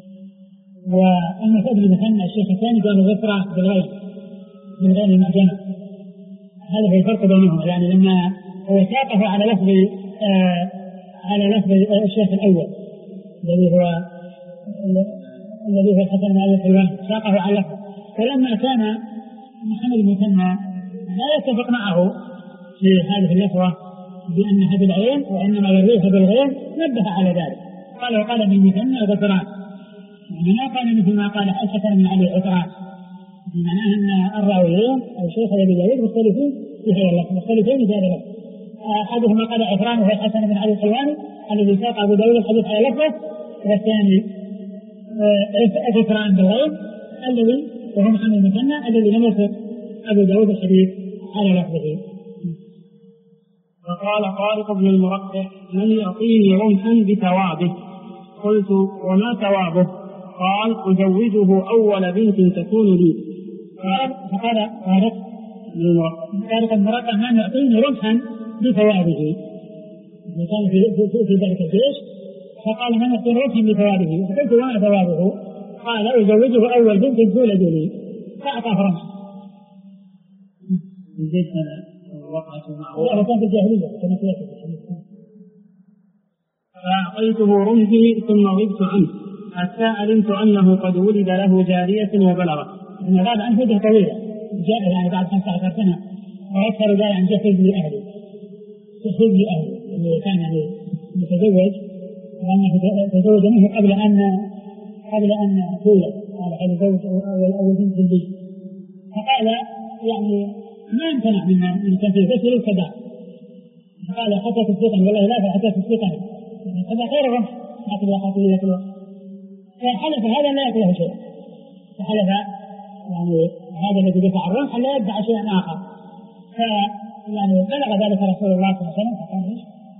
وأما ابن المثنى الشيخ الثاني قال غفرة بالغين المعجمة. هذا هو الفرق بينهم، يعني لما هو ساقه على لفظ الشيخ الأول الذي هو الحسن بن علي الحلواني، ساقه على لفظه. فلما كان محمد المثنى لا يتفق معه في هذه اللفظة بأنها بالعين وإنما يرويها بالغين نبه على ذلك، قال ابن المثنى غفران، يعني ما قال مثل ما قال الحسن بن علي عسران، بمعنى أن الراويين أو شيخ أبي داود مختلفين في هذا اللفظ، مختلفين في هذا اللفظ. أحدهما قال عسران وهو الحسن بن علي الحلواني الذي ساق أبو داود الحديث على لفظه، والثاني غفران بالغين الذي وهو محمد المثنى الذي لم يسق أبو داود الحديث على لفظه. فقال طارق بن المرقع من يعطيني رمحا بثوابه؟ قلت وما ثوابه؟ قال أزوجه أول بنت تكون لي. فقال طارق المرقع من يعطيني رمحا بثوابه، كان في ذلك الجيش، فقال من يعطيني رمحا بثوابه؟ فقلت وما ثوابه؟ قال أزوجه أول بنت تولد لي، فأعطاه رمحا. الجيش وقعته معه كان في الجاهلية كما فأعطيته رمحي ثم غبت عنه حتى علمت أنه قد ولد له جارية وبلغت. إن غاب عنه مدة طويلة، جاء يعني بعد 15 سنة وأكثر جاء عن جهز لأهلي اللي كان يعني متزوج، لأنه تزوج منه قبل أن تولد، قال حين زوج أول بنت البيت، فقال يعني ما امتنع من تنفيذ بس يريد كذا، فقال حتى تصدقني والله لا حتى تصدقني هذا خير الرمح يأكل فحلف هذا لا يأكله شيء، فحلف يعني هذا الذي دفع الرمح لا يدفع شيئا آخر، فيعني بلغ ذلك رسول الله صلى الله عليه وسلم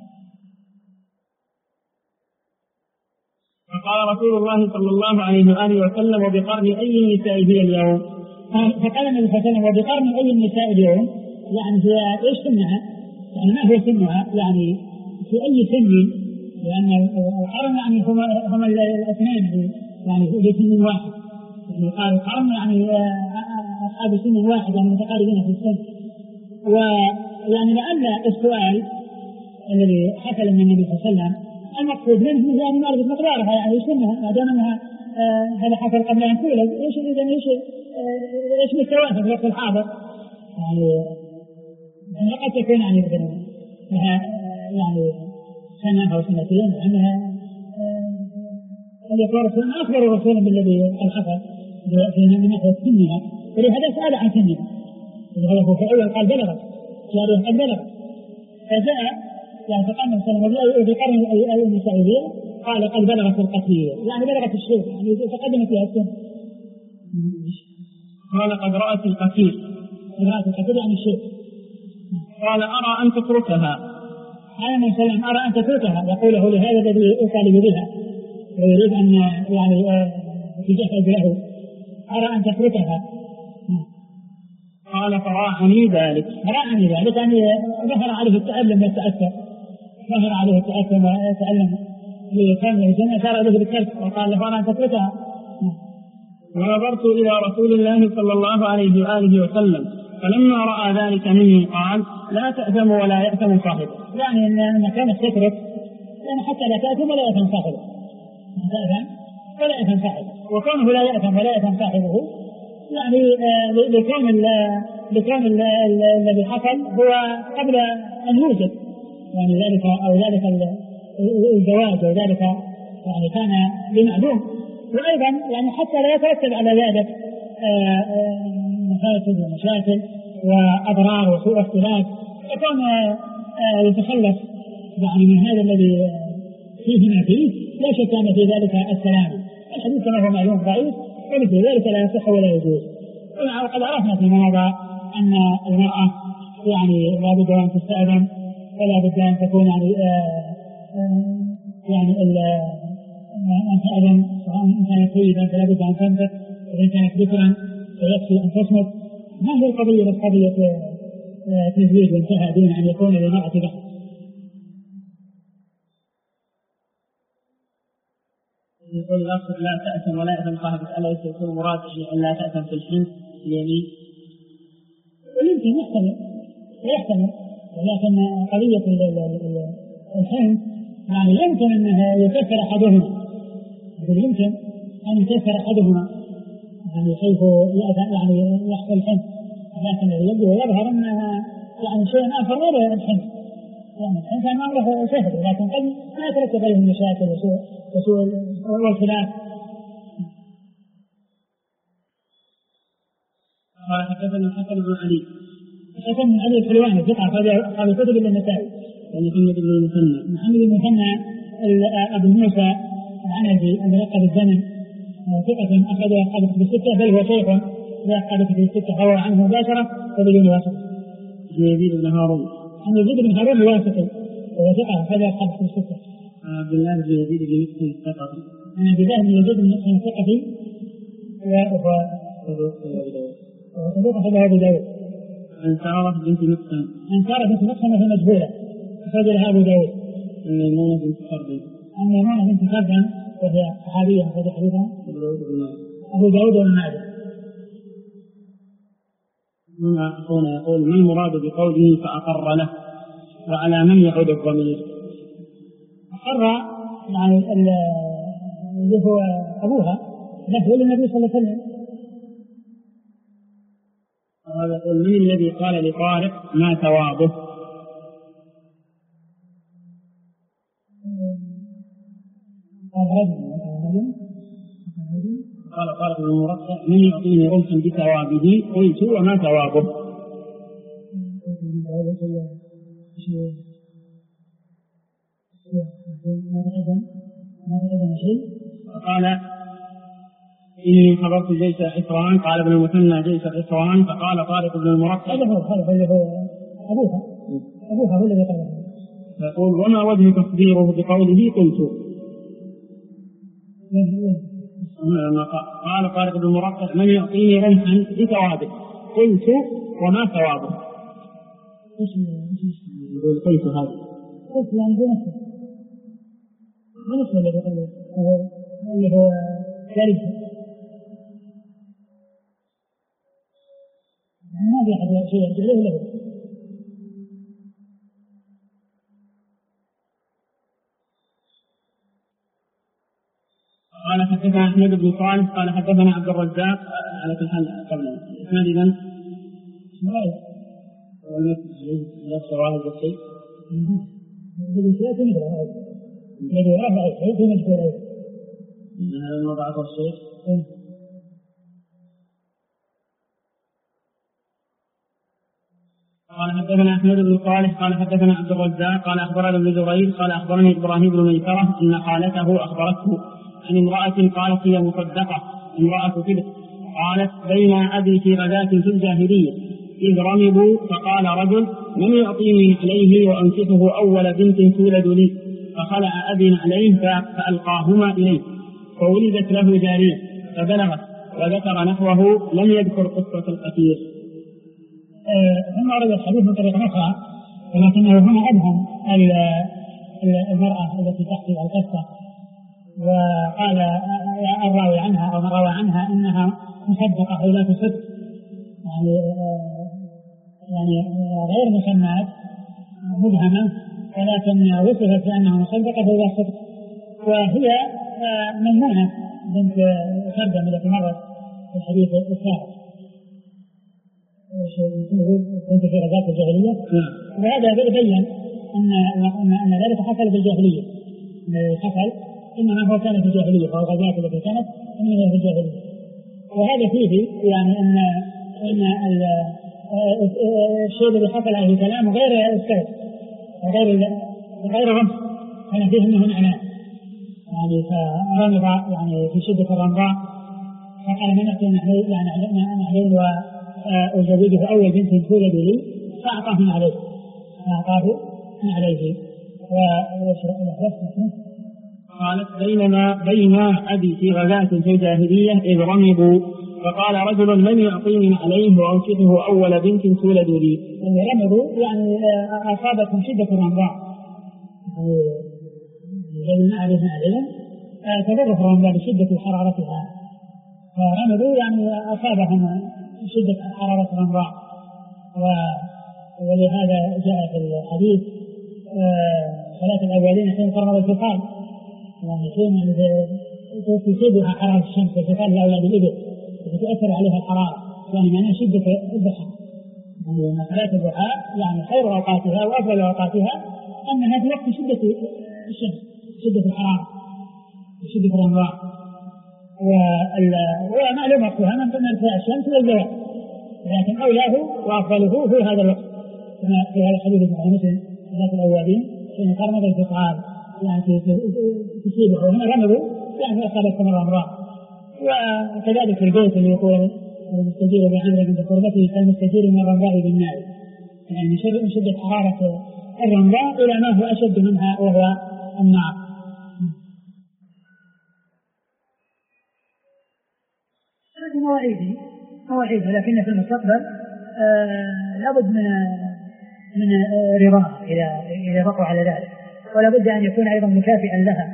فقال رسول الله صلى الله عليه وآله وسلم وبقرن أي النساء هي اليوم؟ فقال النبي صلى الله عليه وسلم وبقرن أي النساء اليوم، يعني هي ايش سنها؟ يعني ما هو سنها؟ يعني في أي سن؟ لأن القرن يعني هم الاثنين يعني في سن واحد، قال القرن يعني أصحاب سن واحد يعني متقاربين في السن. ويعني لأن السؤال الذي حصل من النبي صلى الله عليه وسلم المقصود منه يعني معرفة مقدارها، يعني سنها ما دام أنها هذا حصل قبل أن تولد، ايش مستواها في الوقت الحاضر؟ يعني قد تكون يعني لها يعني سنة أو سنتين، لأنها الرسول أخبر الرسول بالذي حصل من ناحية سنها، ولهذا سأل عن سنها، هو في الأول قال بلغت جارية قد بلغت، فجاء يعني فقال صلى الله عليه وسلم بقرن أي النسائية قال قد بلغت القتلية، يعني بلغت الشيخ يعني تقدمت فيها السن. قال قد رأت القتيل يعني الشيخ. قال أرى أن تتركها. عليه السلام أرى أن تتركها، يقوله لهذا الذي يطالب بها ويريد أن يعني يجهز له، أرى أن تتركها. قال فراعني ذلك يعني ظهر عليه التألم والتأثر، ويتألم لكامل الجنة أشار إليه بالترك وقال له أرى أن تتركها. ونظرت إلى رسول الله صلى الله عليه وآله وسلم فلما رأى ذلك مني قال لا تأثم ولا يأثم صاحبه، يعني إن كانت تترك يعني حتى لا تأثم ولا يأثم صاحبه، وكونه لا يأثم ولا يأثم صاحبه يعني لكون الذي حصل هو قبل أن يوجد يعني ذلك أو ذلك الزواج وذلك يعني كان بمعلوم، وأيضا يعني حتى لا يترتب على ذلك مشاكل وأضرار وسوء اختلاف، يكون يتخلص يعني من هذا الذي فيه ما فيه، لا شك أن في ذلك السلام. الحديث كما هو معلوم ضعيف ومثل ذلك لا يصح ولا يجوز. وقد عرفنا في ماذا أن المرأة يعني لا بد أن تستأذن ولا بد أن تكون يعني أن تأذن، سواء إن كانت طيبا فلا بد أن تنطق، وإن كانت ذكرا فيكفي أن تصمت. ما هي القضية بس قضية تزويج وانتهى دون أن يكون للمرأة بحث. يقول الأخ لا تأثم ولا يأثم صاحب الأليس يكون مراد أن لا تأثم في الحنث اليمين؟ يمكن يحتمل، ولكن قضية الحنث يعني يمكن أنها يكسر أحدهما، يمكن أن يكسر أحدهما يعني حيث يعني يحصل الحنث، لكن الذي يظهر أنها يعني شيء آخر غير الحنث. يعني الحنث أمره سهل، لكن قد ما يترتب عليه المشاكل وسوء والخلاف. قال حدثنا الحسن بن علي. الحسن بن علي الحلواني ثقة أصحاب الكتب النسائي. محمد بن المثنى. محمد بن المثنى أبو موسى العنزي الملقب بالزمن ثقة أخرج أصحاب الكتب الستة، بل هو شيخ لأصحاب الكتب الستة، روى عنه مباشرة وبدون واسطة. يزيد بن هارون. يزيد بن هارون الواسطي وهو ثقة أخرج أصحاب الكتب الستة. عبد الله بن يزيد بن مسلم الثقفي. عبد الله بن يزيد بن مسلم الثقفي وهو صدوق أخرجه أبو داود. عن سارة بنت مسلم. عن سارة بنت مسلم وهي مجهولة أخرج لها أبو داود. عن ميمونة بنت خردم. عن ميمونة بنت خردم وهي صحابية أخرج حديثها أبو داود وابن ماجه. هنا أخونا يقول ما المراد بقوله فأقر له، وعلى من يعود الضمير؟ أقر يعني اللي هو أبوها له للنبي صلى الله عليه وسلم. هذا يقول من الذي قال لطارق ما ثوابه؟ قال طارق بن المرقع من يعطيني رمحا بثوابه؟ قلت وما ثوابه؟ قال إني حضرت جيش عسران. قال ابن المثنى جيش عسران. فقال طارق بن المرقع هذا هو أبوها هو الذي قال. يقول وما وجه تصديره بقوله قلت؟ قال طارق بن المرقع من يعطيني رمحا بثوابه؟ قلت وما ثوابه؟ يقول قلت هذا قلت يعني بنفسه من اسمه الذي قال اللي هو ثالث ما في أحد شيء يرجع له. قال حدثنا أحمد بن صالح قال حدثنا عبد الرزاق على كل حال قبل إسناد إذن إسماعيل نفس واحد الشيء الذي الذي رفع الشيء في مجهول هذا ما ضعف الشيخ. قال حدثنا أحمد بن صالح قال حدثنا عبد الرزاق قال أخبرنا ابن جريج قال أخبرني إبراهيم بن ميسرة أن خالته أخبرته عن امرأة قالت هي مصدقة امرأة صدق قالت بين أبي في غزاة في الجاهلية إذ رمضوا فقال رجل من يعطيني عليه وأنكحه أول بنت تولد لي، فخلع أبي عليه فألقاهما إليه فولدت له جارية فبلغت وذكر نحوه لم يذكر قصة القتيل. ثم ورد الحديث من طريق أخرى ولكنه هنا أبهم المرأة التي تحكي القصة، وقال الراوي عنها أو من روى عنها أنها مصدقة أو لا تصدق يعني غير مسمات مبهمة، ولكن وصفت بأنها مصدقة أو لا تصدق. وهي ميمونة بنت خردم التي مرت في الحديث السابق كنت في غزاة الجاهلية، وهذا يبين أن ذلك حصل في الجاهلية. حصل إنما هو كان في الجاهلية، فهو غزاة التي كانت إنما في الجاهلية. وهذا فيه يعني أن الشيء الذي حصل عليه كلام غير السبب غير رمز، كان فيه منه عناء يعني فرمض يعني في شدة الرمضاء فقال من أحسن نحلين وأزوجه أول بنت تولد لي، فأعطاه عليه قالت بين أبي في غزاة في الجاهلية إذ رمضوا فقال رجل من يعطيني عليه وأنكحه أول بنت تولد لي. رمضوا يعني أصابتهم شدة الرمضاء، يعني عليها علم تضرف الرمضاء بشدة حرارتها، فرمضوا يعني أصابهم شدة حرارة الرمضاء. ولهذا جاء في الحديث صلاة الأولين حين قرب الفصال، يعني حين تصيبها حرارة الشمس الفصال لأولاد الإبل تؤثر عليها الحرارة، يعني معناه شدة الضحى. يعني صلاة الضحى يعني خير أوقاتها وأفضل أوقاتها أنها في وقت شدة الشمس، شدة الحرارة وشدة الرمضاء. ومعلوم وقتها من ارتفاع الشمس والزوال، لكن أولاه وأفضله في هذا الوقت كما في هذا الحديث ابن مسلم صلاة الأولين حين قرب الفصال يعني تصيبه وهنا رمضوا يعني أصابتهم الرمضاء. وكذلك في البيت اللي يقول المستجير بعمر عند قربته كالمستجير من الرمضاء بالنار، يعني من شدة حرارة الرمضاء إلى ما هو أشد منها وهو النار. هذه مواعيد لكن في المستقبل لابد من رضاها إذا بقوا على ذلك، ولا بد أن يكون أيضا مكافئا لها.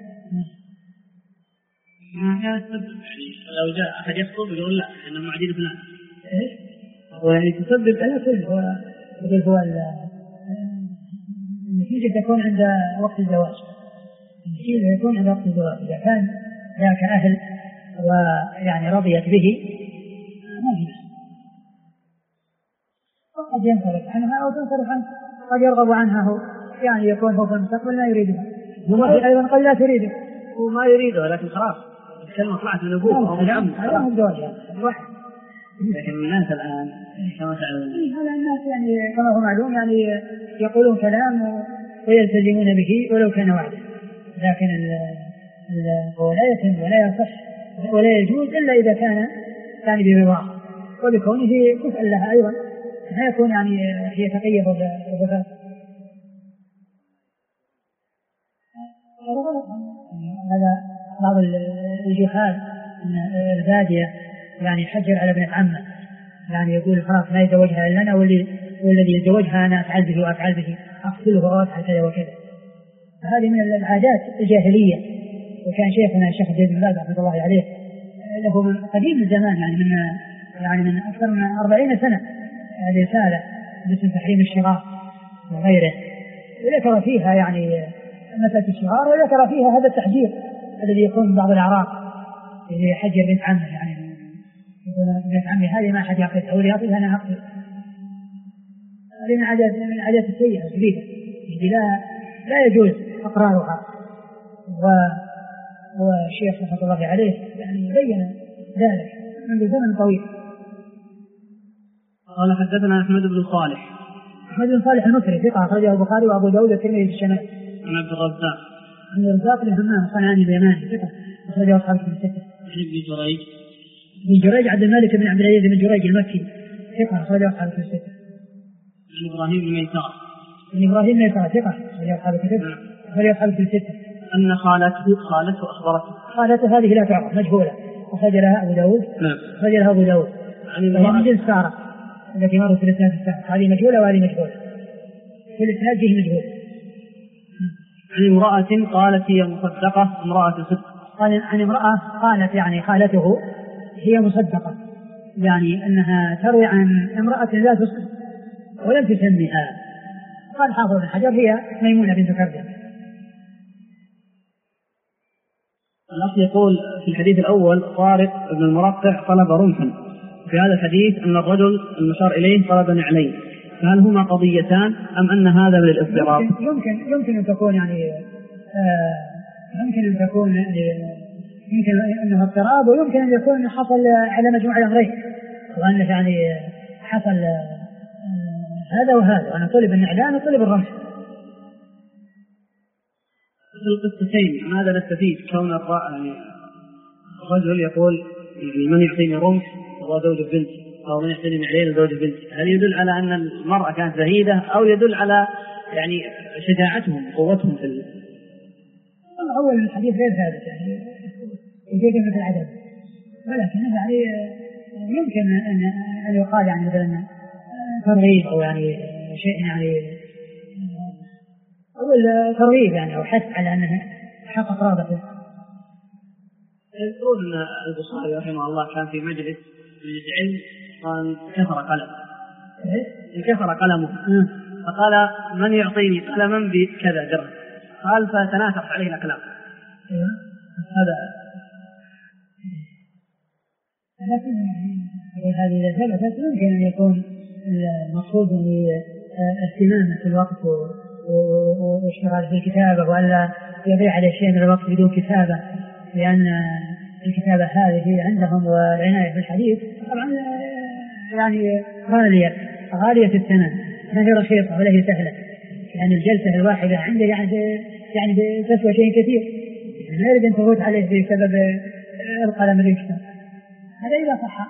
لو جاء أحد يخطب يقول لا إنه معدين فلان ويعني تسبب على كل هو النتيجة تكون عند وقت الزواج. النتيجة يكون عند وقت الزواج إذا كان ذاك أهل ويعني رضيت به ما في ناس، قد ينصرف عنها أو تنصرف عنه، قد يرغب عنها هو يعني يكون هو في المستقبل ما يريدها وما أيضا قد لا تريده وما يريده، لكن خلاص الكلمة طلعت من أبوه أو من عمه هذا هو الزواج الواحد. لكن الناس الآن كما تعلمون هذا الناس يعني كما هو معلوم يعني يقولون كلام ويلتزمون به ولو كان وعدا، لكن هو لا يتم ولا يصح ولا يجوز إلا إذا كان يعني برضاه وبكونه كفء لها أيضا، لا يكون يعني هي تقية بالغفاء. هذا بعض الجهال البادية يعني حجر على ابنة عمه، يعني يقول خلاص ما يتزوجها إلا أنا والذي يتزوجها أنا أفعل به وأفعل به أقتله وأفعل كذا وكذا. هذه من العادات الجاهلية. وكان شيخنا الشيخ زيد بن باز رحمة الله عليه له من قديم الزمان يعني من أكثر من 40 سنة رسالة باسم تحريم الشغار وغيره، وذكر فيها يعني مسألة الشغار، وذكر فيها هذا التحجير الذي يكون بعض الأعراب اللي يحجر بنت عمه، يعني بنت عمي هذه ما أحد يعقد أو يعطيها أنا أعقد. هذه من عادات السيئة الجديدة لا يجوز أقرارها. والشيخ رحمة الله عليه يعني بين ذلك منذ زمن طويل. قال حدثنا أحمد بن صالح المصري ثقة أخرجه البخاري وأبو داود والترمذي في الشمال. عن عبد الرزاق بن همام الصنعاني اليماني ثقة أخرجه أصحاب في الستة. بن جريج عبد الملك بن عبد العزيز بن جريج المكي ثقة أخرجه أصحاب في الستة. عن إبراهيم بن ميسرة ثقة أخرجه أصحاب في الستة. أن خالته خالته هذه لا تعرف مجهولة، أخرج لها أبو داود. أخرج لها أبو داود من جنس سارة التي مرت في الإسناد السابق، هذه مجهولة وهذه مجهولة في الإسناد جه مجهول. عن امرأة قالت هي مصدقة امرأة صدق. قال عن امرأة قالت يعني خالته هي مصدقة، يعني أنها تروي عن امرأة ذات صدق ولم تسميها. قال حافظ بن حجر هي ميمونة بنت كردة. الأصل يقول في الحديث الأول طارق بن المرقع طلب رمحا، في هذا الحديث أن الرجل المشار إليه طلب نعلين، فهل هما قضيتان أم أن هذا من الاضطراب؟ يمكن أن تكون يعني يمكن أن تكون يمكن أنه اضطراب، ويمكن أن يكون حصل على مجموعة أمرين، وأن يعني حصل هذا وهذا، وأنا طلب النعلان وطلب الرمح. في القصتين ماذا نستفيد كون الرجل يقول من يعطيني رمح وهو زوج البنت، أو من يحترم عليه زوج بنته، هل يدل على أن المرأة كانت زهيدة أو يدل على يعني شجاعتهم وقوتهم في أول الحديث غير ثابت يعني يجيك مثل العدد، ولكن يعني يمكن أن يقال يعني مثلا ترغيب أو يعني شيء يعني أو ترغيب يعني أو حث على أنها حقق رغبته. يقول أن البخاري رحمه الله كان في مجلس العلم قال انكسر قلمه فقال من يعطيني قلما بكذا درهم، قال فتناثر عليه الأقلام. هذا لكن هذه إذا ثبتت ممكن أن يكون المقصود اهتمامه في الوقت واشتغال في الكتابة ولا يضيع على شيء من الوقت بدون كتابة، لأن الكتابة هذه عندهم والعناية بالحديث طبعا يعني غالية الثمن، ما هي رخيصة ولا هي سهلة، يعني الجلسة الواحدة عنده يعني تسوى شيء كثير، ما يريد أن تفوت عليه بسبب القلم اللي يكتب. هذا إذا صح.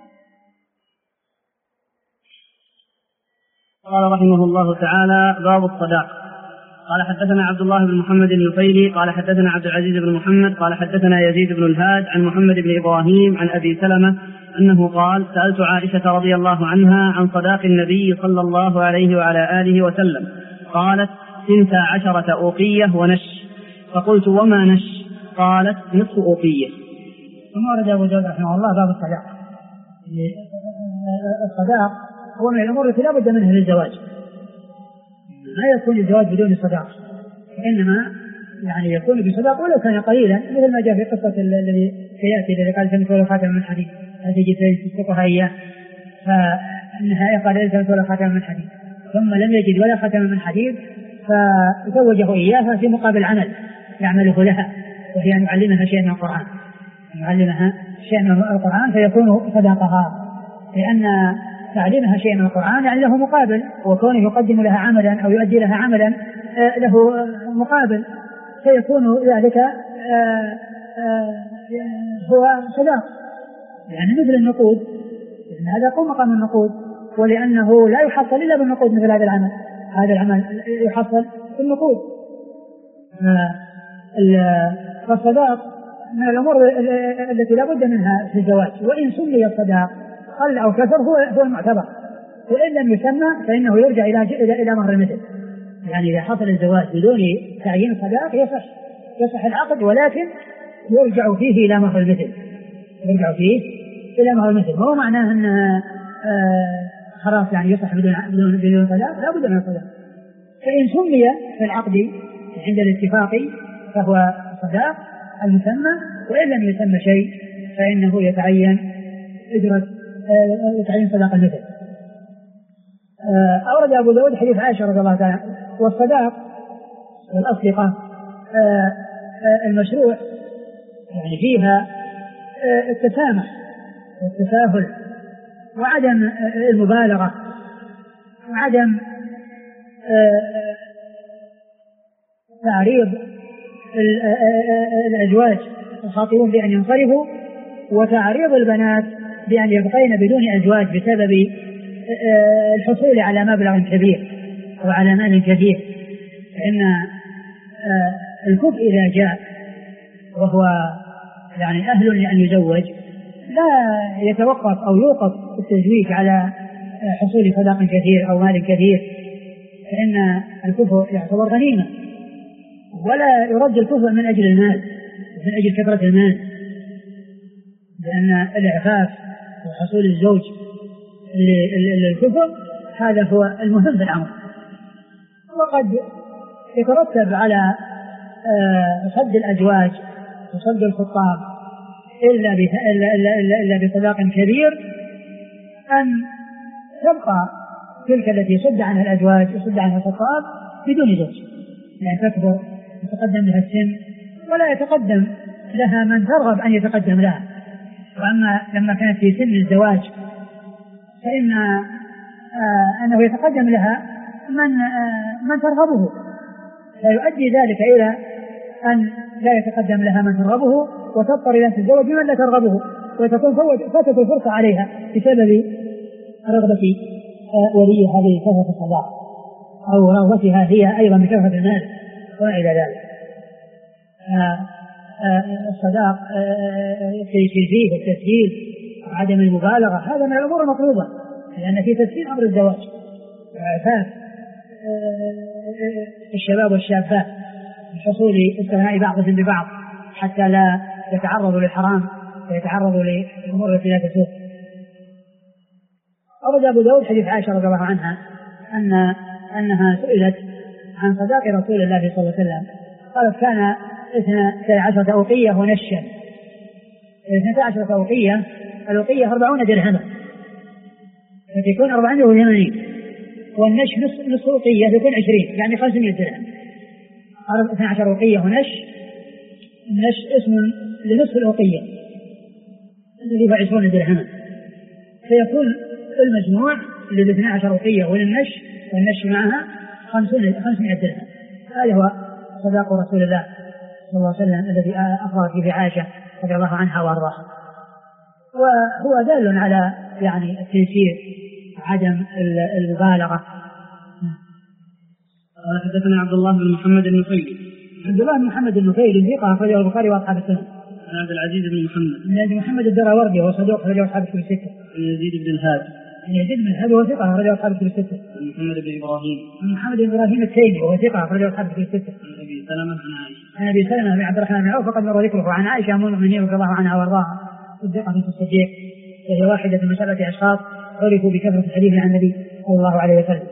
قال رحمه الله تعالى: باب الصداق. قال حدثنا عبد الله بن محمد النفيلي قال حدثنا عبد العزيز بن محمد قال حدثنا يزيد بن الهاد عن محمد بن إبراهيم عن أبي سلمة أنه قال: سألت عائشة رضي الله عنها عن صداق النبي صلى الله عليه وعلى آله وسلم، قالت: 12 أوقية ونش. فقلت: وما نش؟ قالت: نصف أوقية. ثم ورد أبو داود رحمه الله باب الصداق. الصداق هو من الأمور التي لا بد منها للزواج، لا يكون الزواج بدون صداق، إنما يعني يكون بصداق ولو كان قليلا، مثل ما جاء في قصة الذي سيأتي الذي قال سنة خاتم من حديد، هذه جيت تسقطها إياه، فالنهاية قال سنة خاتم من حديد، ثم لم يجد ولا خاتم من حديد فزوجه إياها في مقابل عمل يعمله لها، وهي أن يعلمها شيئا من القرآن، فيكون صداقها، لأن تعليمها شيئا من القرآن يعني له مقابل، وكونه يقدم لها عملا أو يؤدي لها عملا له مقابل، فيكون ذلك هو صداق، يعني مثل النقود، لأن هذا يقوم مقام النقود، ولأنه لا يحصل إلا بالنقود مثل هذا العمل، هذا العمل يحصل بالنقود. فالصداق من الأمور التي لا بد منها في الزواج، وإن سمي الصداق قل أو كثر هو المعتبر، وإن لم يسمى فإنه يرجع إلى مهر المثل، يعني إذا حصل الزواج بدون تعيين صداق يصح العقد، ولكن يرجع فيه إلى مهر المثل، هو معناه أن خلاص يعني يصح بدون صداق، لا بد من الصداق. فإن سمي في العقد عند الاتفاق فهو صداق المسمى، وإن لم يسمى شيء فإنه يتعين صداق المثل. أورد أبو داود حديث عائشة رضي الله تعالى. والصداق والأصدقاء المشروع يعني فيها التسامح والتساهل وعدم المبالغة وعدم تعريض الأزواج الخاطبون بأن ينصرفوا، وتعريض البنات بأن يبقين بدون أزواج بسبب الحصول على مبلغ كبير وعلى مال كبير. فإن الكفء إذا جاء وهو يعني أهل لأن يزوج لا يتوقف أو يوقف التزويج على حصول صداق كثير أو مال كثير، فإن الكفء يعتبر غنيمة، ولا يرد الكفء من أجل المال، من أجل كثرة المال، لأن الإعفاف وحصول الزوج للكفء هذا هو المهم في الأمر. وقد يترتب على صد الأزواج وصد الخطاب إلا بصداق كبير أن تبقى تلك التي يصد عنها الأزواج ويصد عنها الخطاب بدون زوج، يعني تكبر يتقدم لها السن ولا يتقدم لها من ترغب أن يتقدم لها. وأما لما كانت في سن الزواج فإن أنه يتقدم لها من ترغبه، فيؤدي ذلك إلى أن لا يتقدم لها من ترغبه وتضطر إلى تتزوج من لا ترغبه، وتكون فاتت الفرصة عليها بسبب رغبة ولي هذه كثرة الصداق أو رغبتها هي أيضا بكثرة المال وما إلى ذلك. الصداق فيه التسهيل وعدم المبالغة هذا من الأمور المطلوبة، لأن في تسهيل أمر الزواج وإعفاف الشباب والشابات من حصول استغناء بعضهم ببعض حتى لا يتعرضوا للحرام ويتعرضوا للأمور التي لا تسوق. أورد أبو داود حديث عائشة رضي الله عنها أنها سئلت عن صداق رسول الله صلى الله عليه وسلم، قالت كان 12 أوقية ونشا. 12 أوقية، الأوقية 40 درهما فتكون 480، والنش نصف أوقية تكون 20 يعني 500 درهم. 12 أوقية ونش، النش اسم لنصف الأوقية الذي هو 20 درهما، فيكون المجموع لل 12 أوقية وللنش والنش معها 500 درهم. هذا هو صداق رسول الله صلى الله عليه وسلم الذي أخبرت به عائشة رضي الله عنها وأرضاها، وهو دال على يعني التيسير عدم المبالغة. حدثنا عبد الله بن محمد النفيلي. عبد الله بن محمد النفيلي ثقة أخرجه البخاري وأصحاب السنن. عبد العزيز بن محمد. بن عبد محمد الدراوردي وهو صدوق أخرجه أصحاب الكتب الستة. يزيد بن الهاد. يزيد بن الهاد وهو ثقة أخرجه أصحاب الكتب الستة. محمد بن إبراهيم. محمد بن إبراهيم التيمي وهو ثقة أخرجه أصحاب الكتب الستة. أبي سلمة عن عائشة. عن أبي سلمة بن عبد الرحمن بن عوف وقد مر ذكره عن عائشة أم المؤمنين رضي الله عنها وأرضاها الصديقة بنت الصديق، وهي واحدة من 7 أشخاص عرفوا بكثرة الحديث عن النبي صلى الله عليه وسلم.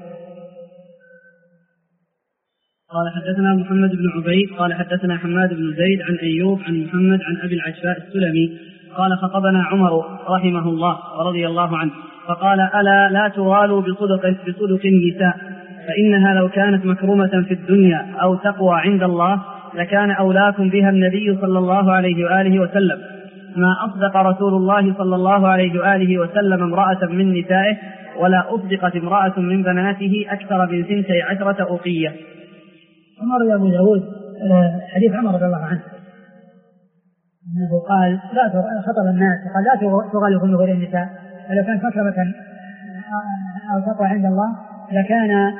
قال حدثنا محمد بن عبيد قال حدثنا حماد بن زيد عن أيوب عن محمد عن أبي العشاء السلمي قال خطبنا عمر رحمه الله ورضي الله عنه فقال ألا لا تغالوا بصدق النساء فإنها لو كانت مكرمة في الدنيا أو تقوى عند الله لكان أولاكم بها النبي صلى الله عليه وآله وسلم. ما أصدق رسول الله صلى الله عليه وآله وسلم امرأة من نسائه ولا أصدقت امرأة من بناته أكثر من 12 أوقية. عمر أبو داود حديث عمر رضي الله عنه أنه قال لا خطب الناس قال لا تغالوا في نفور النساء ولو كانت مكرمة أو تقوى عند الله لكان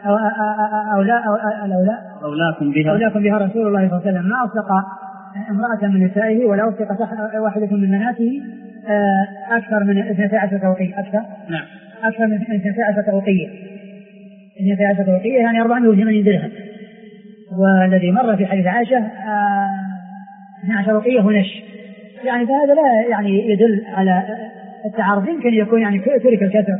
أولاكم بها رسول الله صلى الله عليه وسلم. ما أصدق امرأة من نسائه ولا أصدق واحدة من بناته أكثر من 12 أوقية أكثر من 12 أوقية 12 أوقية يعني 480 درهم. والذي مر في حديث عائشة 12 أوقية ونش، يعني فهذا لا يعني يدل على التعارض. يمكن يكون يعني ترك الكثر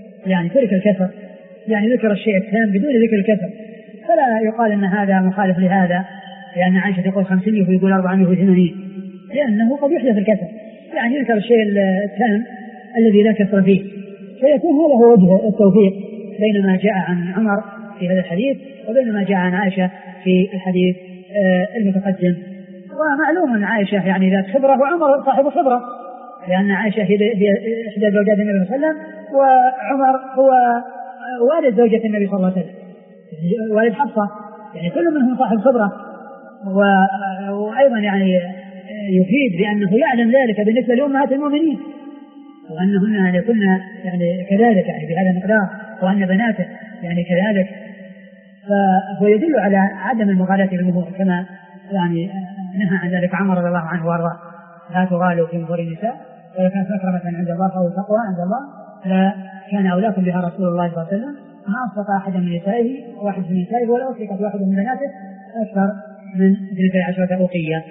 يعني ذكر الشيء التام بدون ذكر الكثر، فلا يقال أن هذا مخالف لهذا، لأن عائشة تقول 500 ويقول 480 لأنه قد يحدث الكثر، يعني يذكر الشيء التام الذي لا كثر فيه، فيكون هذا هو وجه التوفيق بين ما جاء عن عمر في هذا الحديث وبين ما جاء عن عائشة في الحديث المتقدم. ومعلوم أن عائشة يعني ذات خبرة وعمر صاحب خبرة، لأن عائشة هي إحدى زوجات النبي صلى الله عليه وسلم وعمر هو والد زوجة النبي صلى الله عليه وسلم والد حفصة، يعني كل منهم صاحب خبرة. وأيضا يعني يفيد بأنه يعلم ذلك بالنسبة لأمهات المؤمنين وأنهن يكن يعني كذلك يعني بهذا المقدار، وأن بناته يعني كذلك، فهو يدل على عدم المغالاة بالأمور كما يعني نهى عن ذلك عمر رضي الله عنه وارضاه. لا تغالوا في نفور النساء ولو كانت مكرمة عند الله أو تقوى عند الله لكان أولاكم بها رسول الله صلى الله عليه وسلم. ما أصدق أحد من نسائه واحد من نسائه ولا أصدقت واحد من بناته أكثر من 12 أوقية.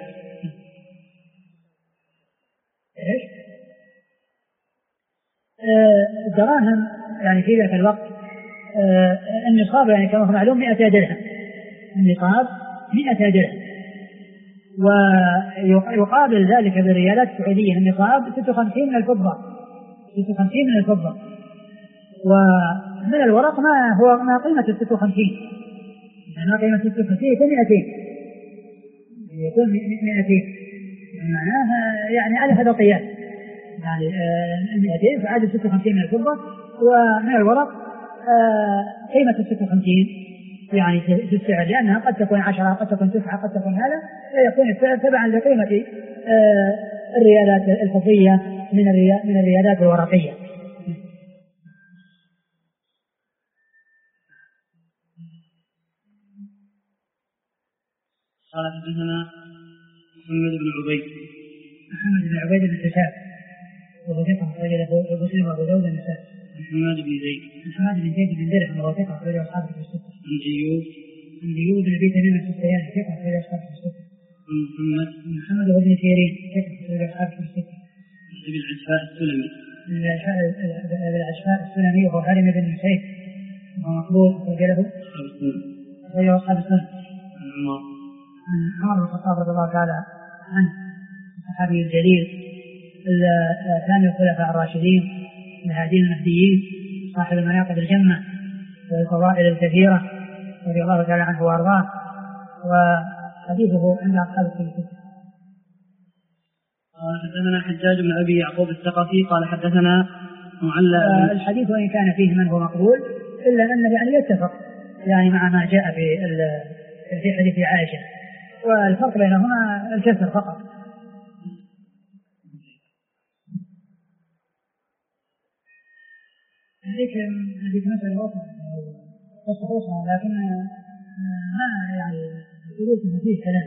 الدراهم يعني في ذلك الوقت النصاب يعني كما هو معلوم 100 درهم، النصاب 100 درهم، ويقابل ذلك بالريالات السعودية النصاب 56 من الفضة، 56 من الفضة، ومن الورق ما هو ما قيمة 56 ما قيمة 56 يكون 200 معناها يعني على هذا القياس يعني 200 فعاد 56 من الفضة، ومن الورق قيمة 56 يعني في السعر، لأنها قد تكون 10 قد تكون 9 قد تكون هذا، فيكون السعر تبعا لقيمة الريالات الفضية من الريالات الورقية. قال حدثنا محمد بن عبيد. محمد بن عبيد بن كتاب وهو ثقة أخرجه مسلم وأبو داود النسائي. محمد بن زيد. محمد بن زيد بن درهم وهو ثقة أخرجه أصحابه في الستة. عن أيوب بن أبي تميم السختياني ثقة أخرجه أصحابه في الستة. محمد بن سيرين ثقة أخرجه أصحابه في الستة. ابن العشفاء السلمي. العشفاء السلمي وهو هارم بن نسيف وهو مقبول أخرجه أخرجه أصحاب السنة. عن عمر بن الخطاب رضي الله تعالى عنه الصحابي الجليل ثاني الخلفاء الراشدين الهادين المهديين صاحب المناقب الجمة والفضائل الكثيرة رضي الله تعالى عنه وارضاه، وحديثه عند أصحاب السنة. قال حدثنا حجاج بن أبي يعقوب الثقفي قال حدثنا معلى. الحديث وإن كان فيه من هو مقبول إلا أنه يعني يتفق يعني مع ما جاء في حديث عائشة، والفرق بينهما الكسر فقط. هذيك مسألة أخرى لكن ما يعني ثبوتها فيه كلام.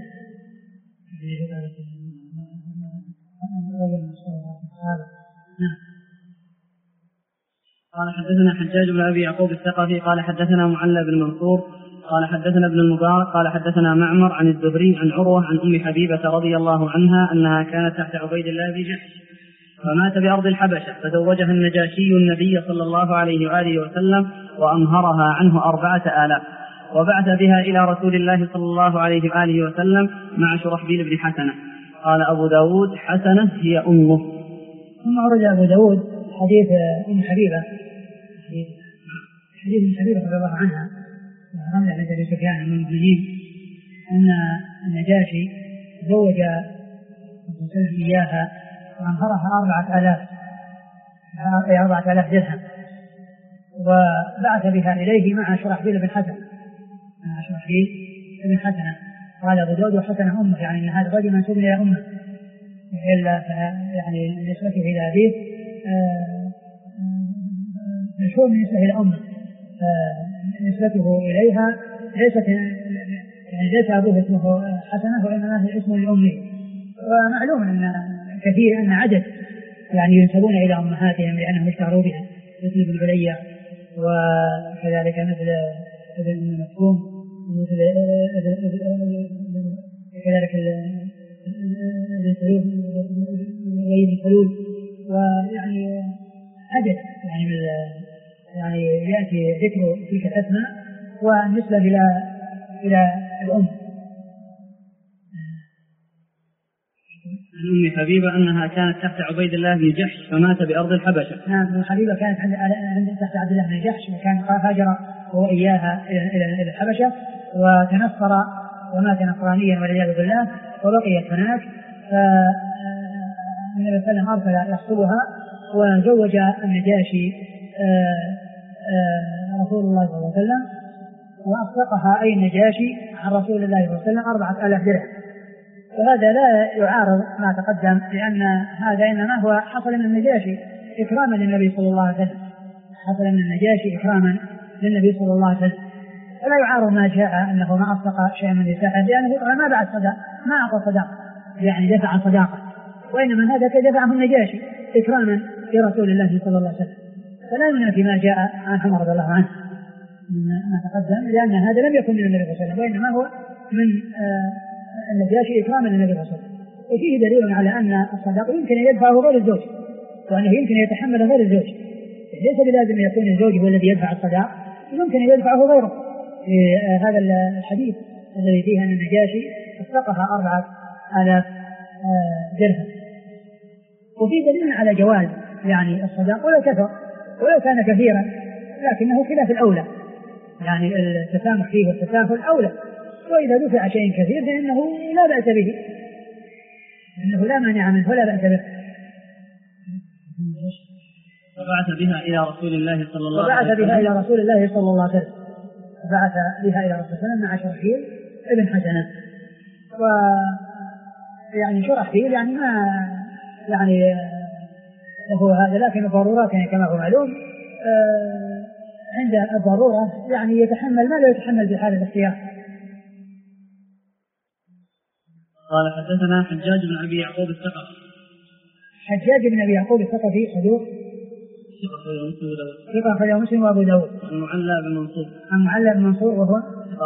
قال حدثنا حجاج بن أبي يعقوب الثقفي قال حدثنا معلى بن منصور قال حدثنا ابن المبارك قال حدثنا معمر عن الزهري عن عروة عن أم حبيبة رضي الله عنها أنها كانت تحت عبيد الله بن جحش فمات بأرض الحبشة فزوجها النجاشي النبي صلى الله عليه وآله وسلم وأمهرها عنه 4000 وبعث بها إلى رسول الله صلى الله عليه وآله وسلم مع شرحبيل بن حسنة. قال أبو داود حسنة هي أمه. ثم أورد أبو داود حديث أم حبيبة حديث أم حبيبة رضي الله عنها رمل بنت أبي سفيان من المؤمنين أن النجاشي زوج إياها وأمهرها 4000 درهم وبعث بها إليه مع شرحبيل بن حسنة. قال أبو داود وحسنة أمه يعني أن هذا الرجل منسوب إلى أمه إلا يعني نسبته إلى أبيه مشهور من نسبته إلى أمه نسبته إليها ليس أبوه اسمه حسنة وإنما هو اسمه لأمه. ومعلوم أن كثير أن عدد يعني ينسبون إلى أمهاتهم لأنهم اشتهروا بها مثل ابن بلية وكذلك مثل ابن مكتوم ومثل كذلك غير الفلول ويعني عدد يعني يأتي ذكر تلك الأسماء والنسبة إلى الأم. عن أم حبيبة أنها كانت تحت عبيد الله بن جحش فمات بأرض الحبشة. نعم أم حبيبة كانت تحت عبد الله بن جحش وكان هاجر هو إياها إلى الحبشة وتنصر ومات نصرانيا والعياذ بالله وبقيت هناك. النبي صلى الله عليه وسلم أرسل يخطبها وزوج النجاشي رسول الله صلى الله عليه وسلم وأصدقها أي النجاشي عن رسول الله صلى الله عليه وسلم 4000 درهم. وهذا لا يعارض ما تقدم لأن هذا إنما هو حصل من النجاشي إكراما للنبي صلى الله عليه وسلم حصل من النجاشي إكراما للنبي صلى الله عليه وسلم فلا يعارض ما جاء أنه ما أصدق شيئا من نساء لأنه ما بعد صداق ما أعطى صداق يعني دفع صداقة وإنما هذا دفعه النجاشي إكراما لرسول الله صلى الله عليه وسلم فلا ينافي ما جاء عن عمر رضي الله عنه ما تقدم لأن هذا لم يكن من النبي صلى الله عليه وسلم وإنما هو من النجاشي إكراما للنبي صلى الله عليه وسلم. وفيه دليل على أن الصداق يمكن أن يدفعه غير الزوج وأنه يمكن أن يتحمل غير الزوج ليس بلازم أن يكون الزوج هو الذي يدفع الصداق يمكن أن يدفعه غيره. في هذا الحديث الذي فيه أن النجاشي أصدقها 4000 درهم. وفيه دليل على جواز يعني الصداق ولو كان كثيرا لكنه خلاف الأولى يعني التسامح فيه والتساهل أولى وإذا دفع شيء كثير فإنه لا بأس به إنه لا مانع منه ولا بأس به. وبعث بها إلى رسول الله صلى الله عليه وسلم بعث بها إلى رسول الله مع شرحبيل ابن حسنة ويعني شرحبيل يعني ما يعني هو هذا لكن الضرورات يعني كما هو معلوم عند الضرورة يعني يتحمل ما لا يتحمل بحال الاختيار. قال حدثنا حجاج بن أبي يعقوب الثقفي. حجاج بن أبي يعقوب الثقفي صدوق ثقة أخرجه مسلم وأبو داود. عن معلى بن منصور. عن معلى بن منصور وهو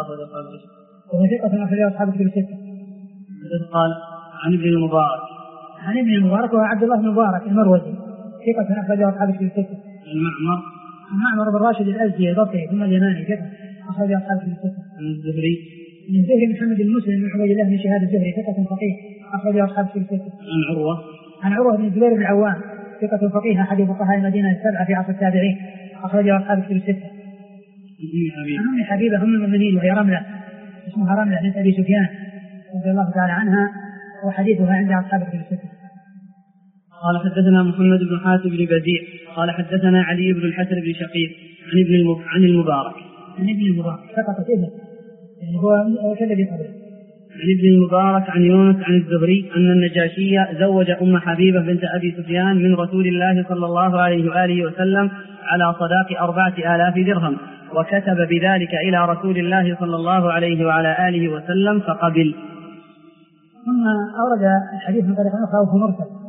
ثقة أخرجه أصحاب الكتب الستة. قال عن ابن المبارك. عن ابن المبارك وهو عبد الله بن مبارك المروزي ثقة أخرجه أصحاب الكتب الستة. معمر بن راشد الأزدي البصري ثم اليماني ثقة أخرجه أصحاب الكتب الستة. عن الزهري. من الزهري محمد بن مسلم بن عبيد الله بن شهاب الزهري ثقة فقيه أخرجه أصحاب الكتب الستة. عن عروة بن الزبير بن العوام ثقة فقيه أحد فقهاء المدينة السبعة في عصر التابعين أخرجه أصحاب الكتب الستة. عن أم حبيبة أم المؤمنين وهي رملة اسمها رملة بنت أبي سفيان رضي الله تعالى عنها وحديثها عند أصحاب الكتب الستة. قال حدثنا محمد بن حاتم بن بديع قال حدثنا علي بن الحسن بن شقيق عن المبارك. عن ابن المبارك سقطت ابن يعني هو كالذي قبله. عن ابن المبارك عن يونس عن الزهري أن النجاشي زوج أم حبيبة بنت أبي سفيان من رسول الله صلى الله عليه وآله وسلم على صداق 4000 درهم وكتب بذلك إلى رسول الله صلى الله عليه وعلى آله وسلم فقبل. ثم أورد الحديث من طريق أخرى وهو مرسل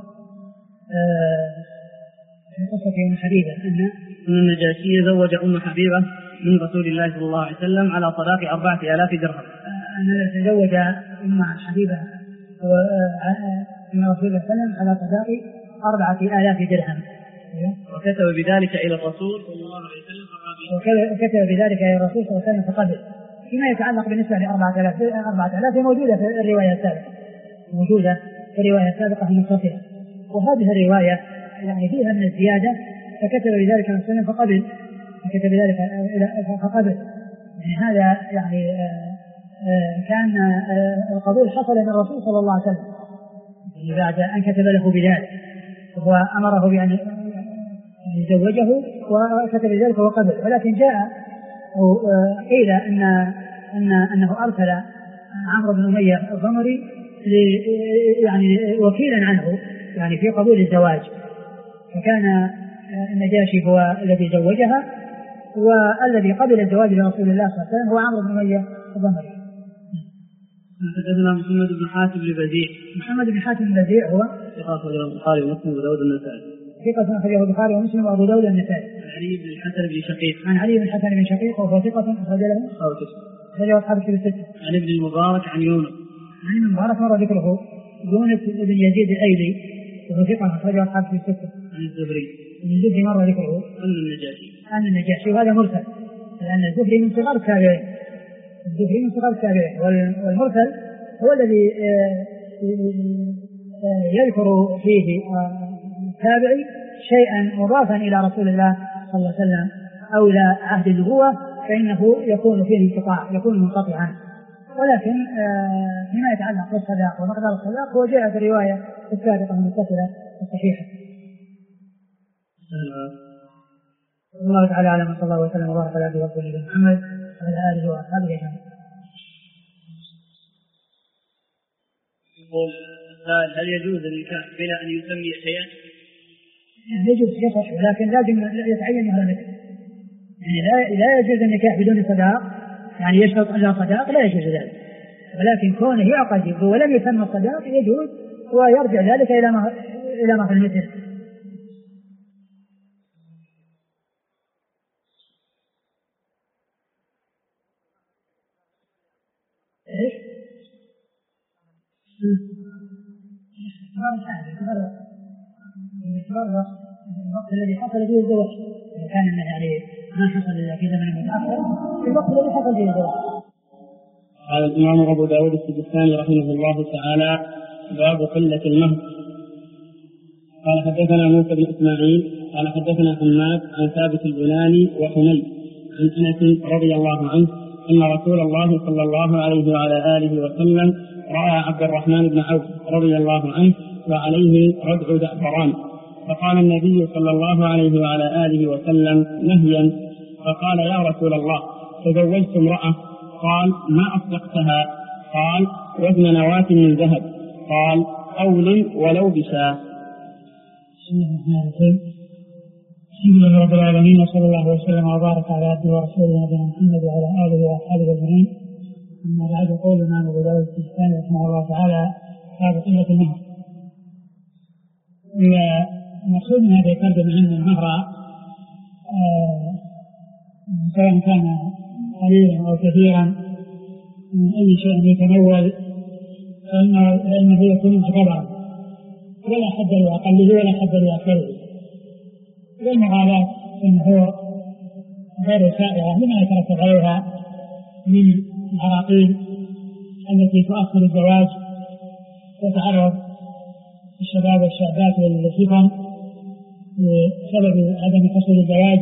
في قصة أم حبيبة أن النجاشي زوج أم حبيبة من رسول الله صلى الله عليه وسلم على صداق 4000 درهم. أن تزوج أم حبيبة من رسول الله صلى الله عليه وسلم على صداق 4000 درهم وكتب بذلك إلى الرسول صلى الله عليه وسلم فقبل. وكتب بذلك إلى الرسول صلى الله عليه وسلم فقبل. فيما يتعلق بالنسبة ل 4000 موجودة في الرواية السابقة المتصلة وهذه الرواية يعني فيها من الزيادة فكتب بذلك الرسول صلى الله عليه وسلم فقبل. فكتب ذلك فقبل يعني هذا يعني كان القبول حصل من الرسول صلى الله عليه وسلم يعني بعد أن كتب له بذلك وأمره بأن يزوجه وكتب ذلك وقبل. ولكن جاء قيل أنه أرسل عمرو بن أمية الضمري يعني وكيلا عنه يعني في قبول الزواج فكان النجاشي هو الذي زوجها والذي قبل الزواج لرسول الله صلى الله عليه وسلم هو عمرو بن أمية الضمري. حدثنا محمد بن حاتم بن بديع. محمد بن حاتم بن بديع هو ثقة أخرجه البخاري ومسلم وداود النسائي. ثقة أخرجه البخاري ومسلم وأبو داود النسائي. عن علي بن الحسن بن شقيق. عن علي بن الحسن بن شقيق وهو ثقة أخرج له أصحاب الكتب الستة. عن ابن المبارك عن يونس. عن ابن المبارك مر ذكره يونس بن يزيد الأيلي وهو ثقة أخرج أصحاب الكتب الستة. عن الزهري. الزهري مر ذكره أن النجاشي وهذا مرسل لأن الزهري من صغار التابعين والمرسل هو الذي يذكر فيه التابعي شيئا مضافا إلى رسول الله صلى الله عليه وسلم أو إلى عهد النبوة فإنه يكون فيه انقطاع يكون منقطعا. ولكن فيما يتعلق بالصداق ومقدار الصداق هو جاء في الرواية السابقة المتصلة الصحيحة. الله تعالى أعلم صلى الله وسلم وبارك على عبده ورسوله محمد وعلى آله وأصحابه أجمعين. يقول هل يجوز النكاح بلا أن يسمي شيئا؟ يجوز يصح ولكن لازم يتعين مهر النكاح يعني لا يجوز النكاح بدون صداق يعني يشترط على صداق لا يجوز ذلك ولكن كونه يعقد ولم يسمى الصداق يجوز ويرجع ذلك إلى مهر المثل. الوقت الذي حصل فيه الزواج كان يعني ما حصل في زمن متأخر في الوقت الذي حصل فيه الزواج. قال الإمام أبو داود السجستاني رحمه الله تعالى باب قلة المهر. قال حدثنا موسى بن إسماعيل قال حدثنا حماد عن ثابت البناني وحميد عن أنس رضي الله عنه أن رسول الله صلى الله عليه وعلى آله وسلم رأى عبد الرحمن بن عوف رضي الله عنه وعليه ردع زعفران فقال النبي صلى الله عليه وعلى آله وسلم نهيا فقال يا رسول الله تزوجت امرأة قال ما أصدقتها قال وزن نواة من ذهب قال أول ولو بشاة. الحمد لله رب العالمين وصلى الله وسلم وبارك على عبده ورسوله نبينا محمد وعلى آله وأصحابه أجمعين. أما بعد يقول الإمام أبو داود السجستاني رحمه الله تعالى باب قلة المهر. المقصود من هذه الترجمة أن المهر سواء كان قليلا أو كثيرا من أي شيء يتنول فإنه يكون معتبرا ولا حد لأقله ولا حد لأكثره، والمغالاة في النهور غير سائغة لما يترتب عليها من العراقيل التي تؤخر الزواج وتعرض الشباب والشابات للفتن بسبب عدم حصول الزواج.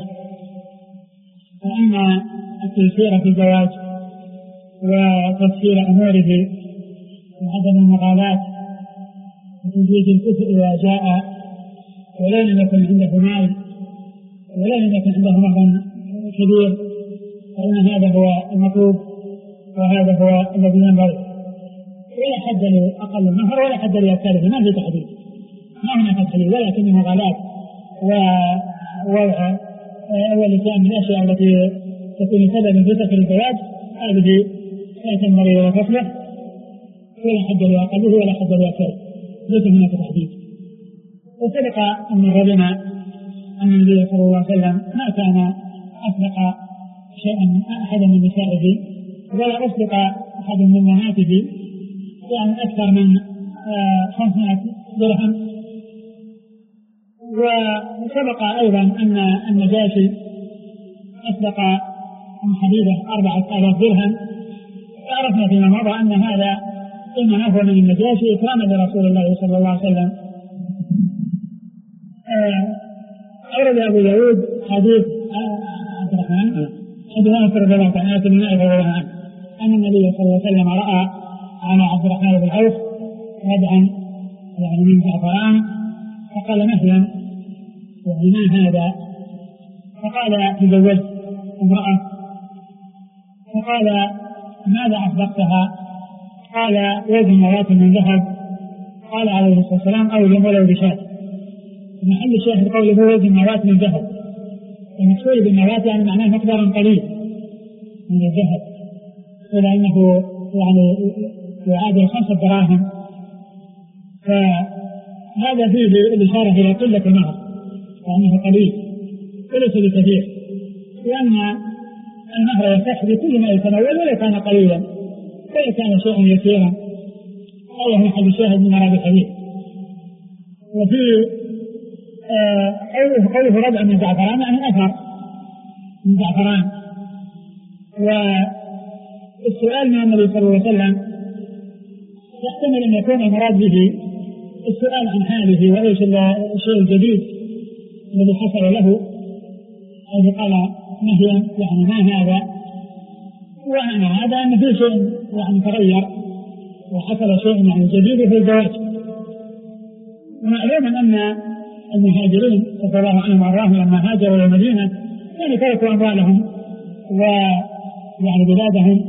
فإن التيسير في الزواج وتفسير أموره وعدم المغالاة وتجويز الكفء إذا جاء ولا لم يكن عنده مال ولا لم يكن عنده مهر كبير، فإن هذا هو المطلوب وهذا هو الذي ينبغي. ولا حد لأقل المهر ولا حد لأكثره، ما في تحديد، ما هناك تحديد، ولكن المغالاة ووضع والإتيان من الأشياء التي تكون سببا في تأخير الزواج هذه لا تنبغي ولا تصلح، ولا حد لأقله ولا حد لأكثره، ليس هناك تحديد. وسبق أن ربنا أن النبي صلى الله عليه وسلم ما كان أسبق شيئا من أحد من نسائه ولا أسبق أحد من بناته يعني أكثر من 500 درهم. وسبق أيضا أن النجاشي أسبق عن حبيبه 4000 درهم، وعرفنا فيما مضى أن هذا إنما هو من النجاشي إكراما لرسول الله صلى الله عليه وسلم. أورد أبو داود حديث عبد الرحمن بن عوف رضي الله عنه أن النبي صلى الله عليه وسلم رأى على عبد الرحمن بن عوف ردعا يعني من زعفران، فقال مهلا يعني ما هذا؟ فقال تزوجت امرأة، فقال ماذا أصدقتها؟ قال وزن مرات من ذهب. قال عليه الصلاة والسلام أوزن ولو بشاة. محل الشاهد قوله وزن مرات من ذهب، المقصود بالمرات يعني معناه مقدار قليل من الذهب، ولأنه يعني يعادل 5 دراهم، فهذا فيه الإشارة إلى قلة المهر وأنه قليل وليس بكثير، لأن المهر يصح بكل ما يتنول ولو كان قليلا ولو كان شيئا يسيرا. هذا هو محل الشاهد من هذا الحديث. وفي قوله ردع من زعفران يعني أثر من زعفران. والسؤال من النبي صلى الله عليه وسلم يحتمل أن يكون المراد به السؤال عن حاله وإيش الشيء الجديد الذي حصل له، أو قال نهيا يعني ما هذا، وعن هذا أن في شيء يعني تغير وحصل شيء يعني جديد في الزواج. ومعلوم أن المهاجرين رضي الله عنهم وارضاهم لما هاجروا الى المدينه يعني تركوا اموالهم ويعني بلادهم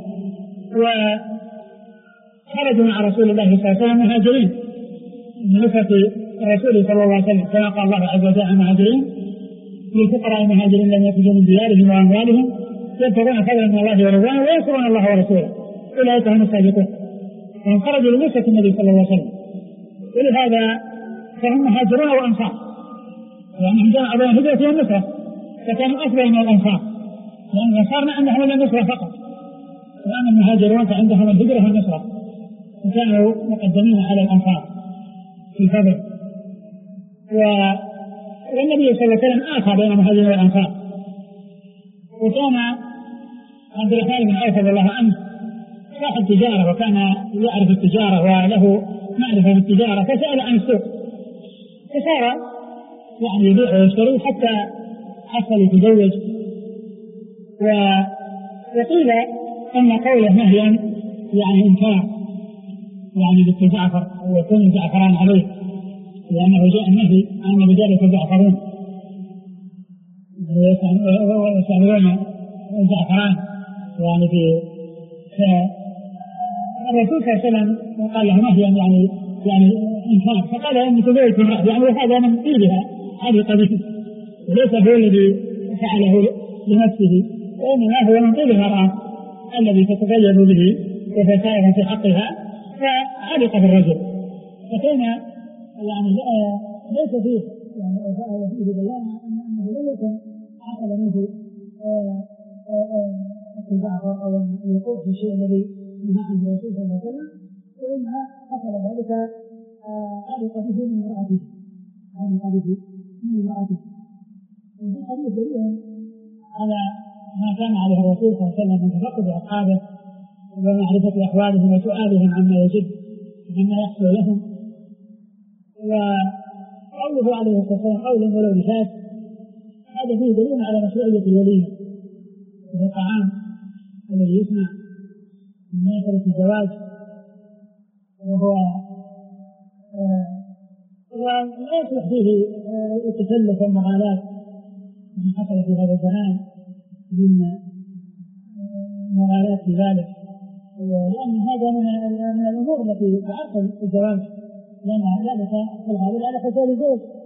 وخرجوا مع رسول الله صلى الله عليه وسلم مهاجرين من نصرة الرسول صلى الله عليه وسلم، كما قال الله عز وجل عن المهاجرين للفقراء المهاجرين لم يخرجوا من ديارهم واموالهم يبتغون فضلا من الله ورضوانه وينصرون الله ورسوله اولئك هم الصادقون. وهم خرجوا لنصرة النبي صلى الله عليه وسلم، ولهذا فهم مهاجرون وانصار، لأنهم جمعوا بين الهجرة والنصرة فكانوا أفضل من الأنصار، لأن الأنصار ما عندهم النصرة فقط، وأما المهاجرون فعندهم الهجرة والنصرة، وكانوا مقدمين على الأنصار في الفضل. والنبي صلى الله عليه وسلم آخى بين المهاجرين والأنصار. وكان عبد الرحمن بن عوف رضي الله عنه صاحب تجارة وكان يعرف التجارة وله معرفة بالتجارة، فسأل عن السوق فصار يعني يبيع ويشتري حتى حصل يتزوج. وقيل أن قوله نهيا يعني إنكار يعني بالتزعفر ويكون الزعفران عليه، لأنه جاء النهي عن الرجال يتزعفرون ويستعملون الزعفران يعني في الرسول صلى الله عليه وسلم قال له نهيا يعني إنكار، فقال إن تزوجت امرأة يعني هذا من قيلها هذه قضية، وليس هو الذي فعله لنفسه، وإنما هو من قيل المرأة الذي تتغير به وفسائها في حقها فعلق بالرجل، فكان يعني ليس فيه يعني فيه بيان انه لا يكون حصل منه اتباع او الوقوع في الشيء الذي نهى عنه الرسول صلى الله عليه وسلم، وانما حصل ذلك علق به من امراته، وفي الحديث دليل على ما كان عليه الرسول صلى الله عليه وسلم من تفقد اصحابه ومعرفه احوالهم وسؤالهم عما يجب مما يحصل لهم، وقوله عليه الصلاه والسلام قولا ولو نفاس، هذا فيه دليل على مشروعيه الوليمه وهو الطعام الذي يصنع من مناسبه الزواج، وهو ولا يصلح فيه التكلف والمغالاة كما حصل في هذا الزمان من مغالاة في ذلك، لأن هذا من الأمور التي تعرقل الزواج، لأنها لا في الغالب على فساد الزوج